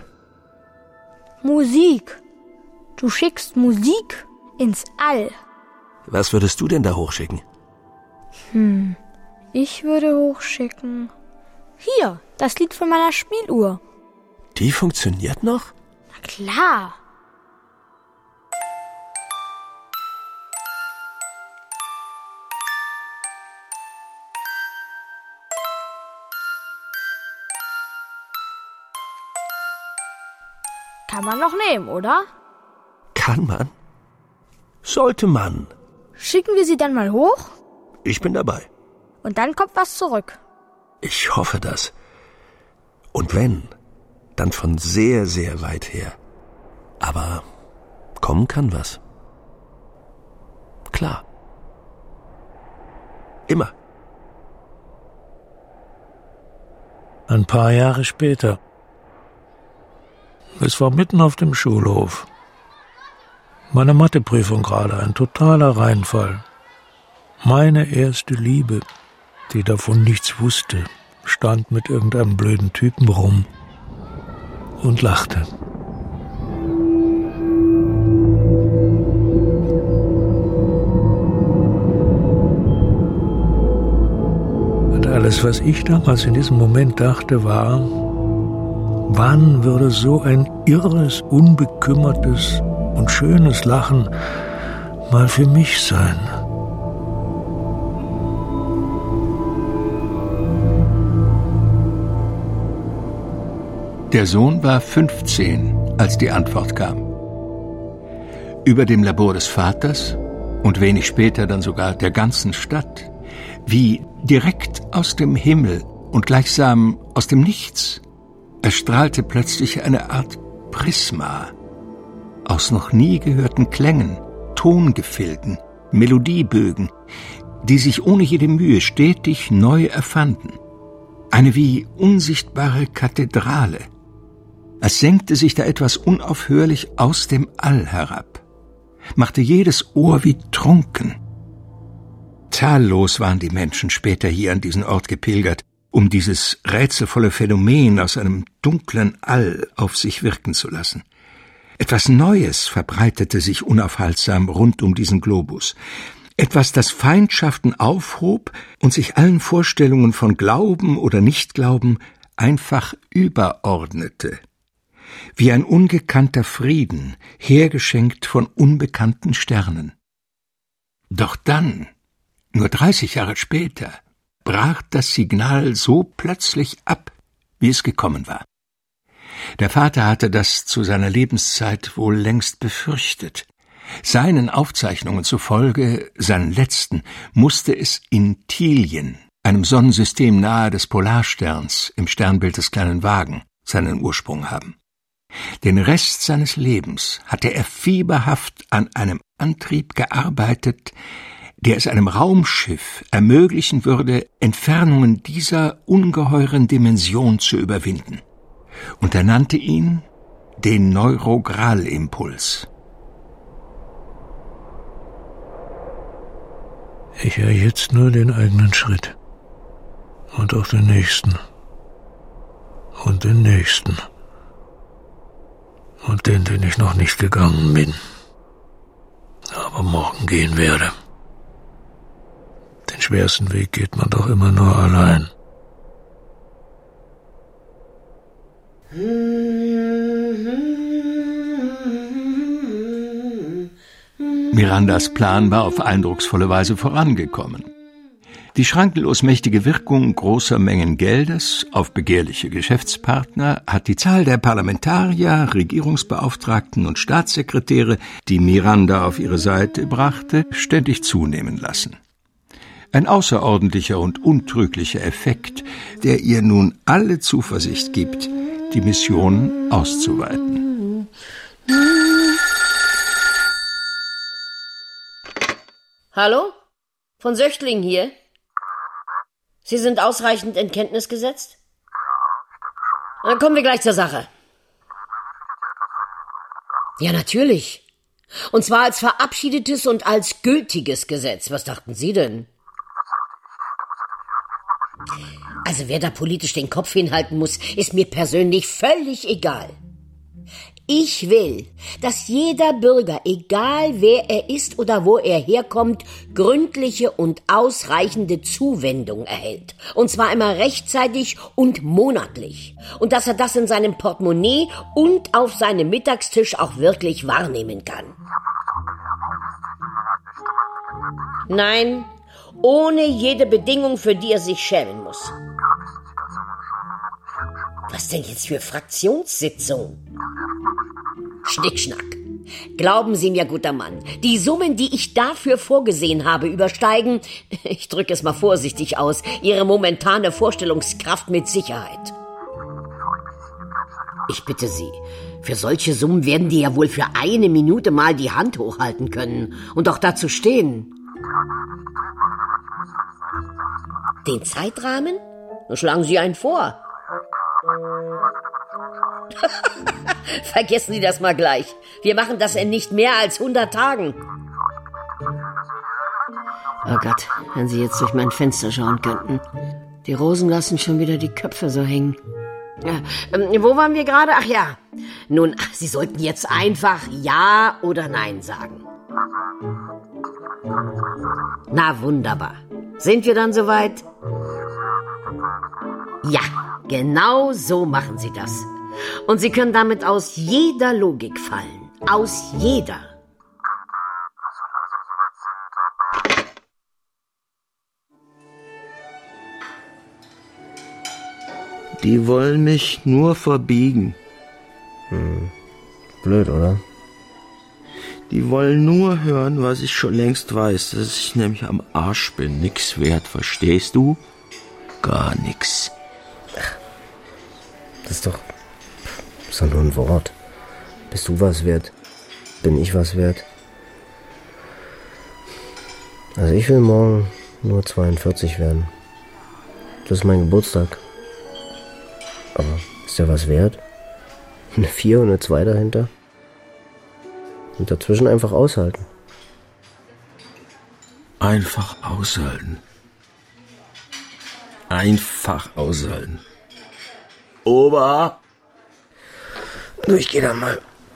Musik? Du schickst Musik ins All? Was würdest du denn da hochschicken? Ich würde hochschicken... Hier, das Lied von meiner Spieluhr. Die funktioniert noch? Na klar. Kann man noch nehmen, oder? Kann man? Sollte man. Schicken wir sie dann mal hoch? Ich bin dabei. Und dann kommt was zurück. Ich hoffe das. Und wenn, dann von sehr, sehr weit her. Aber kommen kann was. Klar. Immer. Ein paar Jahre später. Es war mitten auf dem Schulhof. Meine Matheprüfung gerade, ein totaler Reinfall. Meine erste Liebe, die davon nichts wusste, stand mit irgendeinem blöden Typen rum und lachte. Und alles, was ich damals in diesem Moment dachte, war, wann würde so ein irres, unbekümmertes und schönes Lachen mal für mich sein? Der Sohn war 15, als die Antwort kam. Über dem Labor des Vaters und wenig später dann sogar der ganzen Stadt, wie direkt aus dem Himmel und gleichsam aus dem Nichts erstrahlte plötzlich eine Art Prisma aus noch nie gehörten Klängen, Tongefilden, Melodiebögen, die sich ohne jede Mühe stetig neu erfanden. Eine wie unsichtbare Kathedrale, als senkte sich da etwas unaufhörlich aus dem All herab, machte jedes Ohr wie trunken. Zahllos waren die Menschen später hier an diesen Ort gepilgert, um dieses rätselvolle Phänomen aus einem dunklen All auf sich wirken zu lassen. Etwas Neues verbreitete sich unaufhaltsam rund um diesen Globus. Etwas, das Feindschaften aufhob und sich allen Vorstellungen von Glauben oder Nichtglauben einfach überordnete. Wie ein ungekannter Frieden, hergeschenkt von unbekannten Sternen. Doch dann, nur 30 Jahre später, brach das Signal so plötzlich ab, wie es gekommen war. Der Vater hatte das zu seiner Lebenszeit wohl längst befürchtet. Seinen Aufzeichnungen zufolge, seinen letzten, musste es in Thilien, einem Sonnensystem nahe des Polarsterns im Sternbild des Kleinen Wagen, seinen Ursprung haben. Den Rest seines Lebens hatte er fieberhaft an einem Antrieb gearbeitet, der es einem Raumschiff ermöglichen würde, Entfernungen dieser ungeheuren Dimension zu überwinden. Und er nannte ihn den Neurogralimpuls. Ich höre jetzt nur den eigenen Schritt. Und auch den nächsten. Und den nächsten. Und den ich noch nicht gegangen bin. Aber morgen gehen werde. Den schwersten Weg geht man doch immer nur allein. Mirandas Plan war auf eindrucksvolle Weise vorangekommen. Die schrankenlos mächtige Wirkung großer Mengen Geldes auf begehrliche Geschäftspartner hat die Zahl der Parlamentarier, Regierungsbeauftragten und Staatssekretäre, die Miranda auf ihre Seite brachte, ständig zunehmen lassen. Ein außerordentlicher und untrüglicher Effekt, der ihr nun alle Zuversicht gibt, die Mission auszuweiten. Hallo? Von Söchtling hier? Sie sind ausreichend in Kenntnis gesetzt? Dann kommen wir gleich zur Sache. Ja, natürlich. Und zwar als verabschiedetes und als gültiges Gesetz. Was dachten Sie denn? Also wer da politisch den Kopf hinhalten muss, ist mir persönlich völlig egal. Ich will, dass jeder Bürger, egal wer er ist oder wo er herkommt, gründliche und ausreichende Zuwendung erhält. Und zwar immer rechtzeitig und monatlich. Und dass er das in seinem Portemonnaie und auf seinem Mittagstisch auch wirklich wahrnehmen kann. Nein, ohne jede Bedingung, für die er sich schämen muss. Was denn jetzt für Fraktionssitzung? Schnickschnack. Glauben Sie mir, guter Mann, die Summen, die ich dafür vorgesehen habe, übersteigen, ich drücke es mal vorsichtig aus, Ihre momentane Vorstellungskraft mit Sicherheit. Ich bitte Sie, für solche Summen werden die ja wohl für eine Minute mal die Hand hochhalten können und auch dazu stehen. Den Zeitrahmen? Dann schlagen Sie einen vor. Vergessen Sie das mal gleich. Wir machen das in nicht mehr als 100 Tagen. Oh Gott, wenn Sie jetzt durch mein Fenster schauen könnten. Die Rosen lassen schon wieder die Köpfe so hängen. Ja, wo waren wir gerade? Ach ja. Nun, Sie sollten jetzt einfach Ja oder Nein sagen. Na, wunderbar. Sind wir dann soweit? Ja, genau so machen Sie das. Und Sie können damit aus jeder Logik fallen. Aus jeder. Die wollen mich nur verbiegen. Blöd, oder? Die wollen nur hören, was ich schon längst weiß, dass ich nämlich am Arsch bin, nix wert, verstehst du? Gar nix. Das ist doch nur ein Wort. Bist du was wert? Bin ich was wert? Also ich will morgen nur 42 werden. Das ist mein Geburtstag. Aber ist der was wert? Eine 4 und eine 2 dahinter? Und dazwischen einfach aushalten. Einfach aushalten. Einfach aushalten. Ober! Nur ich geh dann mal.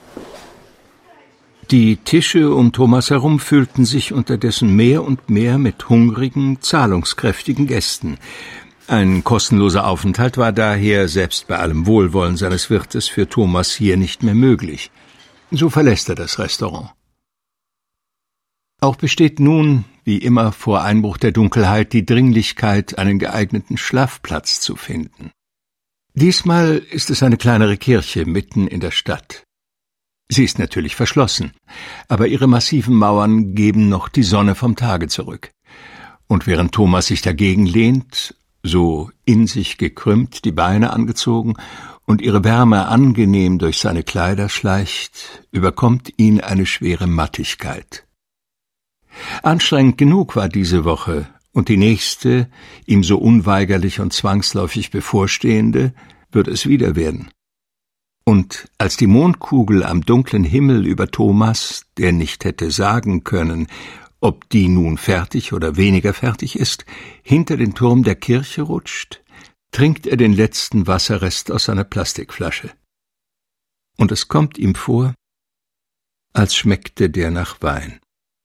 Die Tische um Thomas herum füllten sich unterdessen mehr und mehr mit hungrigen, zahlungskräftigen Gästen. Ein kostenloser Aufenthalt war daher, selbst bei allem Wohlwollen seines Wirtes, für Thomas hier nicht mehr möglich. So verlässt er das Restaurant. Auch besteht nun, wie immer vor Einbruch der Dunkelheit, die Dringlichkeit, einen geeigneten Schlafplatz zu finden. Diesmal ist es eine kleinere Kirche mitten in der Stadt. Sie ist natürlich verschlossen, aber ihre massiven Mauern geben noch die Sonne vom Tage zurück. Und während Thomas sich dagegen lehnt, so in sich gekrümmt, die Beine angezogen und ihre Wärme angenehm durch seine Kleider schleicht, überkommt ihn eine schwere Mattigkeit. Anstrengend genug war diese Woche, und die nächste, ihm so unweigerlich und zwangsläufig bevorstehende, wird es wieder werden. Und als die Mondkugel am dunklen Himmel über Thomas, der nicht hätte sagen können, ob die nun fertig oder weniger fertig ist, hinter den Turm der Kirche rutscht, trinkt er den letzten Wasserrest aus seiner Plastikflasche. Und es kommt ihm vor, als schmeckte der nach Wein.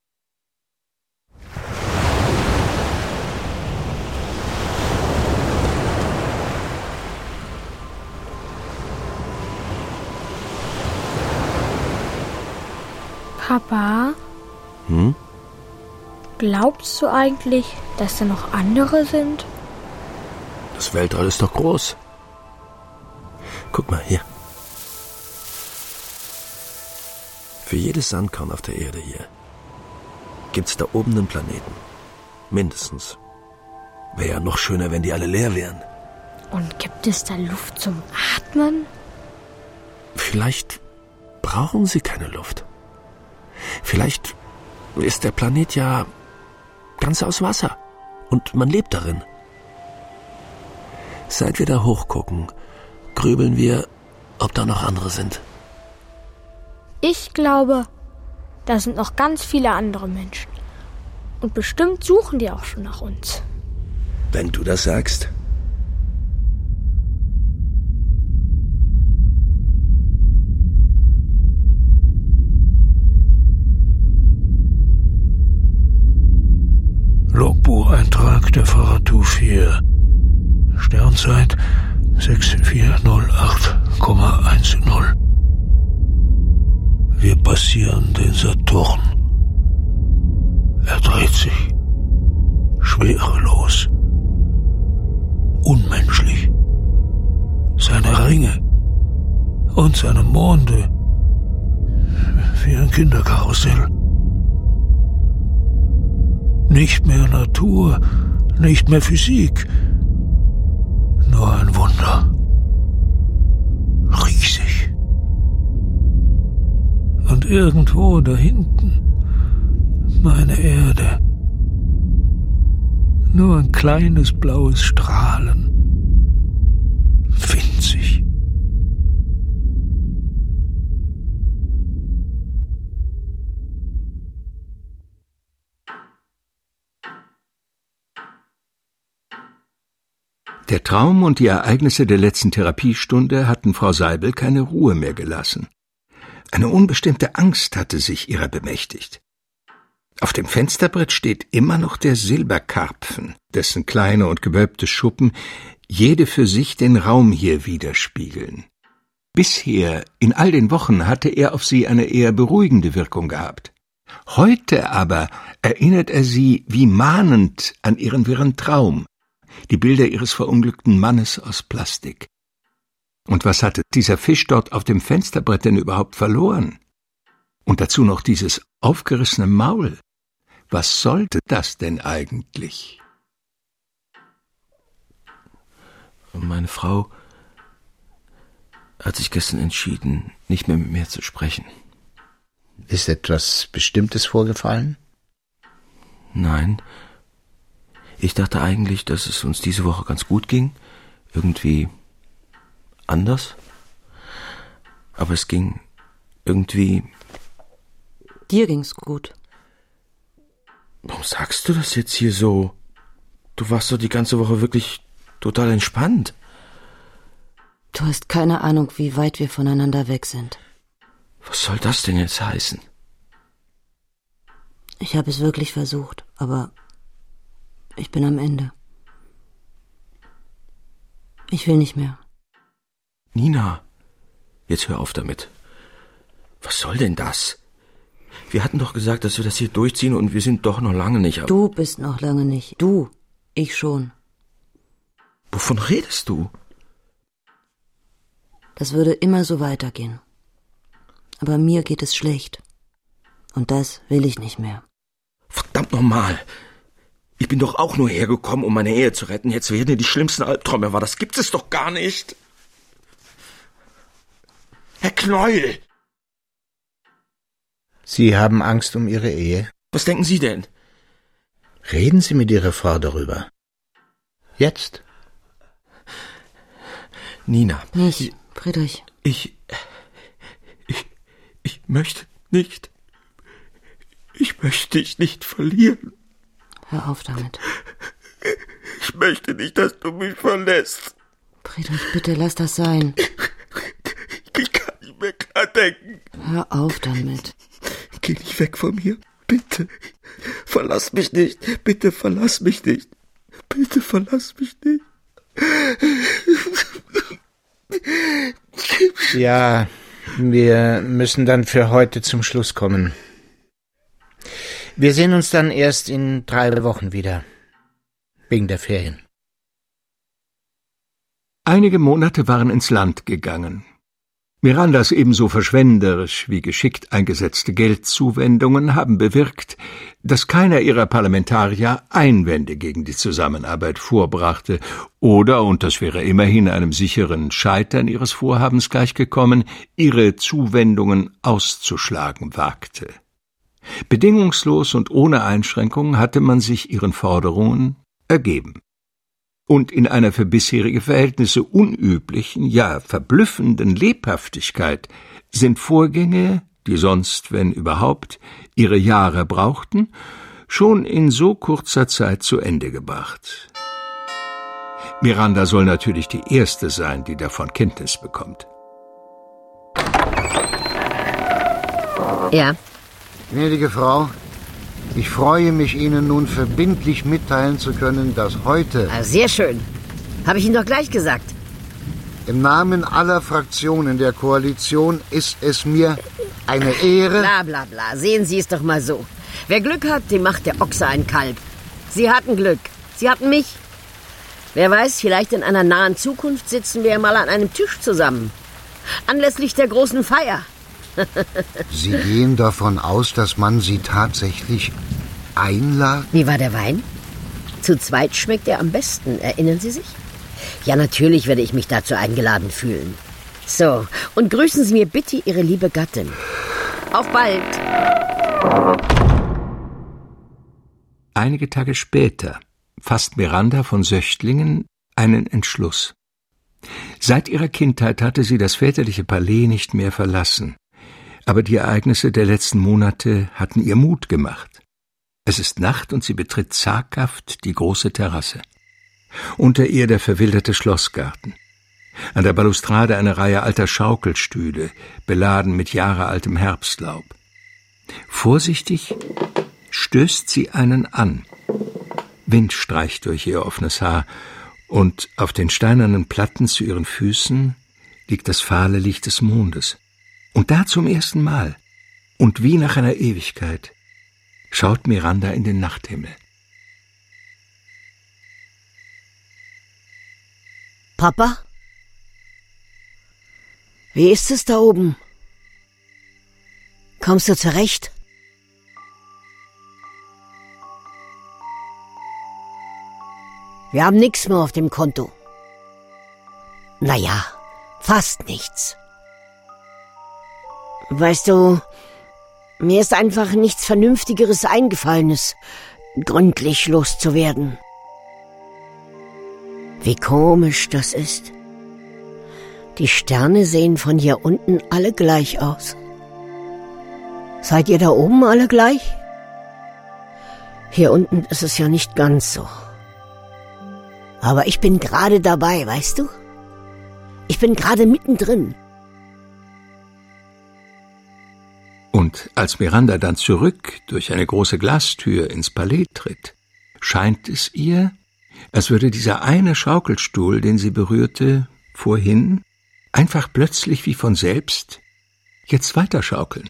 Papa? Glaubst du eigentlich, dass da noch andere sind? Das Weltall ist doch groß. Guck mal hier. Für jedes Sandkorn auf der Erde hier gibt's da oben einen Planeten. Mindestens. Wäre ja noch schöner, wenn die alle leer wären. Und gibt es da Luft zum Atmen? Vielleicht brauchen sie keine Luft. Vielleicht ist der Planet ja ganz aus Wasser und man lebt darin. Seit wir da hochgucken, grübeln wir, ob da noch andere sind. Ich glaube, da sind noch ganz viele andere Menschen. Und bestimmt suchen die auch schon nach uns. Wenn du das sagst. Logbucheintrag der Fahrradtour 4. Sternzeit 6408,10. Wir passieren den Saturn. Er dreht sich. Schwerelos. Unmenschlich. Seine Ringe und seine Monde wie ein Kinderkarussell. Nicht mehr Natur, nicht mehr Physik. Nur ein Wunder. Riesig. Und irgendwo da hinten meine Erde. Nur ein kleines blaues Strahlen. Winzig. Der Traum und die Ereignisse der letzten Therapiestunde hatten Frau Seibel keine Ruhe mehr gelassen. Eine unbestimmte Angst hatte sich ihrer bemächtigt. Auf dem Fensterbrett steht immer noch der Silberkarpfen, dessen kleine und gewölbte Schuppen jede für sich den Raum hier widerspiegeln. Bisher, in all den Wochen, hatte er auf sie eine eher beruhigende Wirkung gehabt. Heute aber erinnert er sie wie mahnend an ihren wirren Traum, die Bilder ihres verunglückten Mannes aus Plastik. Und was hatte dieser Fisch dort auf dem Fensterbrett denn überhaupt verloren? Und dazu noch dieses aufgerissene Maul. Was sollte das denn eigentlich? Meine Frau hat sich gestern entschieden, nicht mehr mit mir zu sprechen. Ist etwas Bestimmtes vorgefallen? Nein. Ich dachte eigentlich, dass es uns diese Woche ganz gut ging. Irgendwie anders. Aber es ging irgendwie... Dir ging's gut. Warum sagst du das jetzt hier so? Du warst doch die ganze Woche wirklich total entspannt. Du hast keine Ahnung, wie weit wir voneinander weg sind. Was soll das denn jetzt heißen? Ich habe es wirklich versucht, aber ich bin am Ende. Ich will nicht mehr. Nina, jetzt hör auf damit. Was soll denn das? Wir hatten doch gesagt, dass wir das hier durchziehen und wir sind doch noch lange nicht. Du bist noch lange nicht. Du, ich schon. Wovon redest du? Das würde immer so weitergehen. Aber mir geht es schlecht. Und das will ich nicht mehr. Verdammt nochmal. Ich bin doch auch nur hergekommen, um meine Ehe zu retten. Jetzt werden die schlimmsten Albträume wahr. Das gibt es doch gar nicht. Herr Knäuel! Sie haben Angst um Ihre Ehe? Was denken Sie denn? Reden Sie mit Ihrer Frau darüber. Jetzt. Nina. Nicht, Friedrich. Ich möchte nicht. Ich möchte dich nicht verlieren. Hör auf damit. Ich möchte nicht, dass du mich verlässt. Friedrich, bitte lass das sein. Ich kann nicht mehr klar denken. Hör auf damit. Geh nicht weg von mir. Bitte. Verlass mich nicht. Bitte verlass mich nicht. Bitte verlass mich nicht. Ja, wir müssen dann für heute zum Schluss kommen. Wir sehen uns dann erst in 3 Wochen wieder. Wegen der Ferien. Einige Monate waren ins Land gegangen. Mirandas ebenso verschwenderisch wie geschickt eingesetzte Geldzuwendungen haben bewirkt, dass keiner ihrer Parlamentarier Einwände gegen die Zusammenarbeit vorbrachte oder, und das wäre immerhin einem sicheren Scheitern ihres Vorhabens gleichgekommen, ihre Zuwendungen auszuschlagen wagte. Bedingungslos und ohne Einschränkung hatte man sich ihren Forderungen ergeben. Und in einer für bisherige Verhältnisse unüblichen, ja verblüffenden Lebhaftigkeit sind Vorgänge, die sonst, wenn überhaupt, ihre Jahre brauchten, schon in so kurzer Zeit zu Ende gebracht. Miranda soll natürlich die Erste sein, die davon Kenntnis bekommt. Ja. Gnädige Frau, ich freue mich, Ihnen nun verbindlich mitteilen zu können, dass heute... Sehr schön. Habe ich Ihnen doch gleich gesagt. Im Namen aller Fraktionen der Koalition ist es mir eine Ehre... Bla bla bla, sehen Sie es doch mal so. Wer Glück hat, dem macht der Ochse ein Kalb. Sie hatten Glück. Sie hatten mich. Wer weiß, vielleicht in einer nahen Zukunft sitzen wir mal an einem Tisch zusammen. Anlässlich der großen Feier. Sie gehen davon aus, dass man Sie tatsächlich einladen? Wie war der Wein? Zu zweit schmeckt er am besten, erinnern Sie sich? Ja, natürlich werde ich mich dazu eingeladen fühlen. So, und grüßen Sie mir bitte Ihre liebe Gattin. Auf bald! Einige Tage später fasst Miranda von Söchtlingen einen Entschluss. Seit ihrer Kindheit hatte sie das väterliche Palais nicht mehr verlassen. Aber die Ereignisse der letzten Monate hatten ihr Mut gemacht. Es ist Nacht und sie betritt zaghaft die große Terrasse. Unter ihr der verwilderte Schlossgarten. An der Balustrade eine Reihe alter Schaukelstühle, beladen mit jahrealtem Herbstlaub. Vorsichtig stößt sie einen an. Wind streicht durch ihr offenes Haar, und auf den steinernen Platten zu ihren Füßen liegt das fahle Licht des Mondes. Und da zum ersten Mal, und wie nach einer Ewigkeit, schaut Miranda in den Nachthimmel. Papa? Wie ist es da oben? Kommst du zurecht? Wir haben nichts mehr auf dem Konto. Naja, fast nichts. Weißt du, mir ist einfach nichts Vernünftigeres eingefallen, gründlich loszuwerden. Wie komisch das ist. Die Sterne sehen von hier unten alle gleich aus. Seid ihr da oben alle gleich? Hier unten ist es ja nicht ganz so. Aber ich bin gerade dabei, weißt du? Ich bin gerade mittendrin. Und als Miranda dann zurück durch eine große Glastür ins Palais tritt, scheint es ihr, als würde dieser eine Schaukelstuhl, den sie berührte, vorhin, einfach plötzlich wie von selbst, jetzt weiterschaukeln.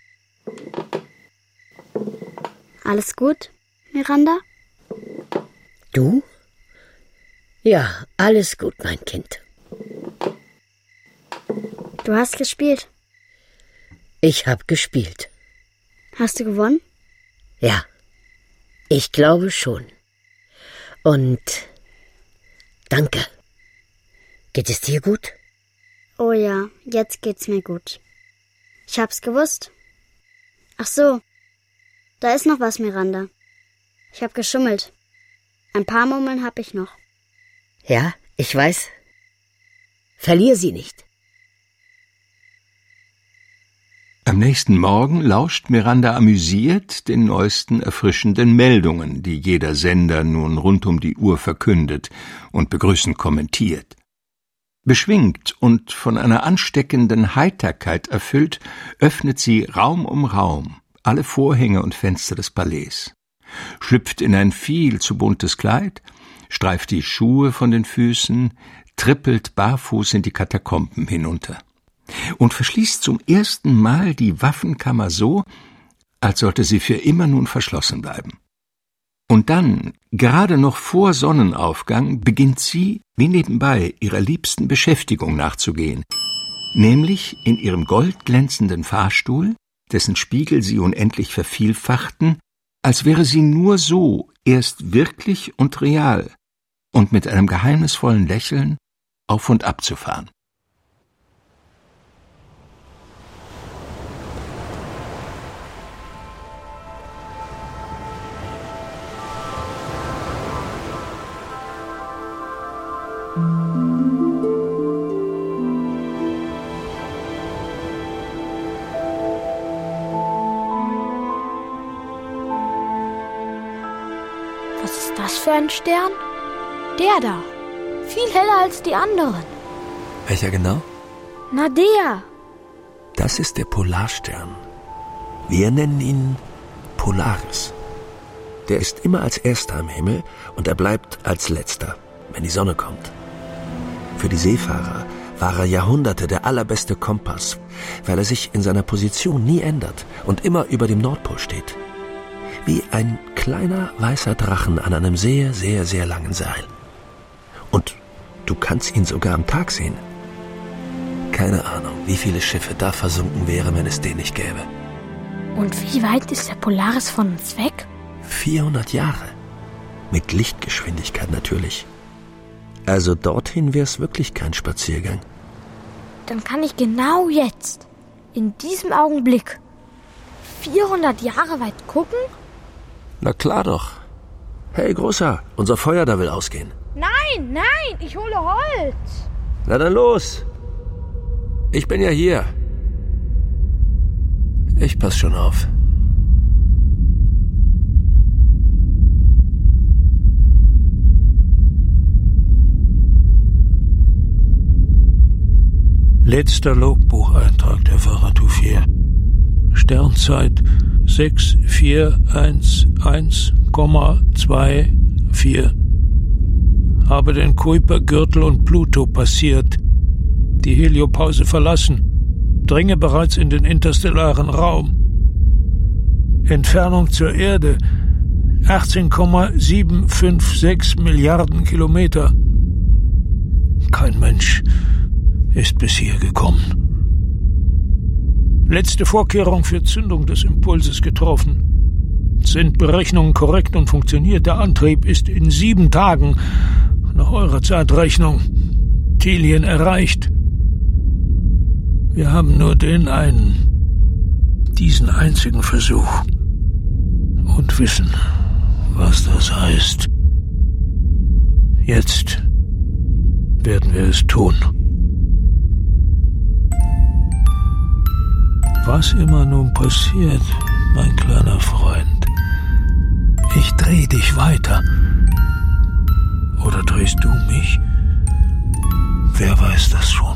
Alles gut, Miranda? Du? Ja, alles gut, mein Kind. Du hast gespielt. Ich habe gespielt. Hast du gewonnen? Ja, ich glaube schon. Und danke. Geht es dir gut? Oh ja, jetzt geht's mir gut. Ich hab's gewusst. Ach so, da ist noch was, Miranda. Ich hab geschummelt. Ein paar Murmeln hab ich noch. Ja, ich weiß. Verlier sie nicht. Am nächsten Morgen lauscht Miranda amüsiert den neuesten erfrischenden Meldungen, die jeder Sender nun rund um die Uhr verkündet und begrüßend kommentiert. Beschwingt und von einer ansteckenden Heiterkeit erfüllt, öffnet sie Raum um Raum alle Vorhänge und Fenster des Palais, schlüpft in ein viel zu buntes Kleid, streift die Schuhe von den Füßen, trippelt barfuß in die Katakomben hinunter und verschließt zum ersten Mal die Waffenkammer so, als sollte sie für immer nun verschlossen bleiben. Und dann, gerade noch vor Sonnenaufgang, beginnt sie, wie nebenbei, ihrer liebsten Beschäftigung nachzugehen, nämlich in ihrem goldglänzenden Fahrstuhl, dessen Spiegel sie unendlich vervielfachten, als wäre sie nur so erst wirklich und real und mit einem geheimnisvollen Lächeln auf und ab zu fahren. Was ist das für ein Stern? Der da. Viel heller als die anderen. Welcher genau? Na, der. Das ist der Polarstern. Wir nennen ihn Polaris. Der ist immer als erster am Himmel und er bleibt als letzter, wenn die Sonne kommt. Für die Seefahrer war er Jahrhunderte der allerbeste Kompass, weil er sich in seiner Position nie ändert und immer über dem Nordpol steht. Wie ein kleiner weißer Drachen an einem sehr, sehr, sehr langen Seil. Und du kannst ihn sogar am Tag sehen. Keine Ahnung, wie viele Schiffe da versunken wären, wenn es den nicht gäbe. Und wie weit ist der Polaris von uns weg? 400 Jahre. Mit Lichtgeschwindigkeit natürlich. Also dorthin wär's wirklich kein Spaziergang. Dann kann ich genau jetzt, in diesem Augenblick, 400 Jahre weit gucken? Na klar doch. Hey, Großer, unser Feuer da will ausgehen. Nein, nein, ich hole Holz. Na dann los. Ich bin ja hier. Ich pass schon auf. Letzter Logbucheintrag der Fahrradtouffier. Sternzeit 6411,24. Habe den Kuipergürtel und Pluto passiert, die Heliopause verlassen, dringe bereits in den interstellaren Raum. Entfernung zur Erde 18,756 Milliarden Kilometer. Kein Mensch ist bis hier gekommen. Letzte Vorkehrung für Zündung des Impulses getroffen. Sind Berechnungen korrekt und funktioniert der Antrieb, ist in 7 Tagen, nach eurer Zeitrechnung, Telien erreicht. Wir haben nur diesen einzigen Versuch und wissen, was das heißt. Jetzt werden wir es tun. Was immer nun passiert, mein kleiner Freund, ich dreh dich weiter. Oder drehst du mich? Wer weiß das schon?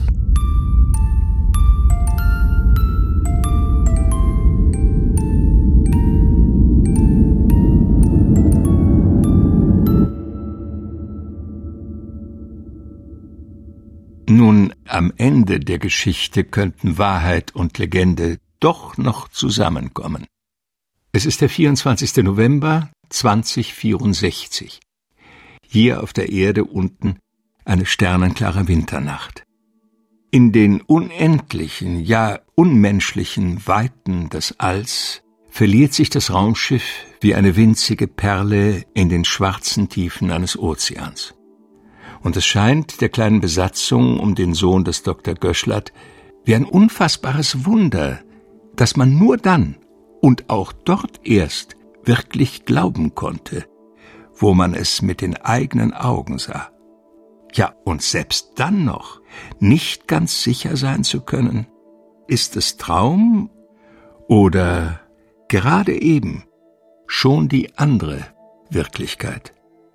Nun, am Ende der Geschichte könnten Wahrheit und Legende doch noch zusammenkommen. Es ist der 24. November 2064. Hier auf der Erde unten eine sternenklare Winternacht. In den unendlichen, ja unmenschlichen Weiten des Alls verliert sich das Raumschiff wie eine winzige Perle in den schwarzen Tiefen eines Ozeans. Und es scheint der kleinen Besatzung um den Sohn des Dr. Göschlert wie ein unfassbares Wunder, dass man nur dann und auch dort erst wirklich glauben konnte, wo man es mit den eigenen Augen sah. Ja, und selbst dann noch nicht ganz sicher sein zu können, ist es Traum oder gerade eben schon die andere Wirklichkeit.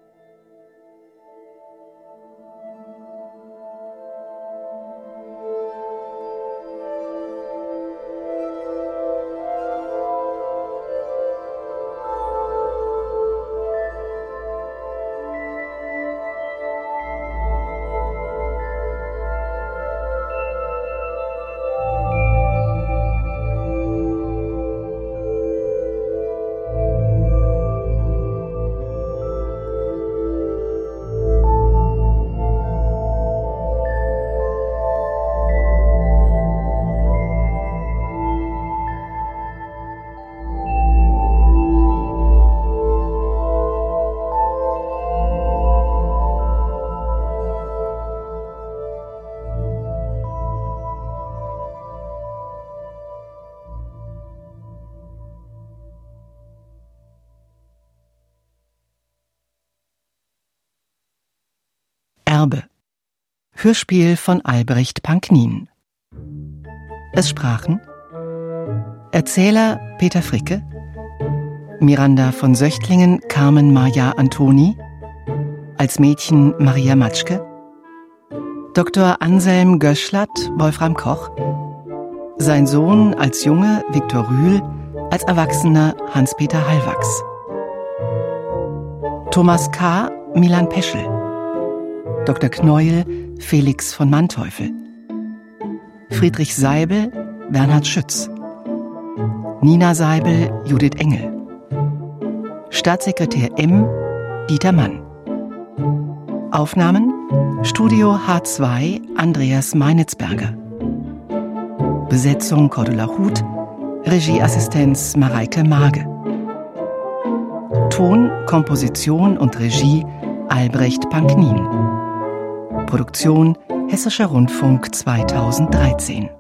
Erbe. Hörspiel von Albrecht Panknin. Es sprachen Erzähler Peter Fricke, Miranda von Söchtlingen Carmen Maja Antoni, als Mädchen Maria Matschke, Dr. Anselm Göschlert Wolfram Koch, sein Sohn als Junge Viktor Rühl, als Erwachsener Hans-Peter Hallwachs, Thomas K. Milan Peschel, Dr. Kneuel Felix von Manteuffel, Friedrich Seibel Bernhard Schütz, Nina Seibel Judith Engel, Staatssekretär M. Dieter Mann. Aufnahmen Studio H2 Andreas Meinitzberger. Besetzung Cordula Huth, Regieassistenz Mareike Mage. Ton, Komposition und Regie Albrecht Panknin. Produktion Hessischer Rundfunk 2013.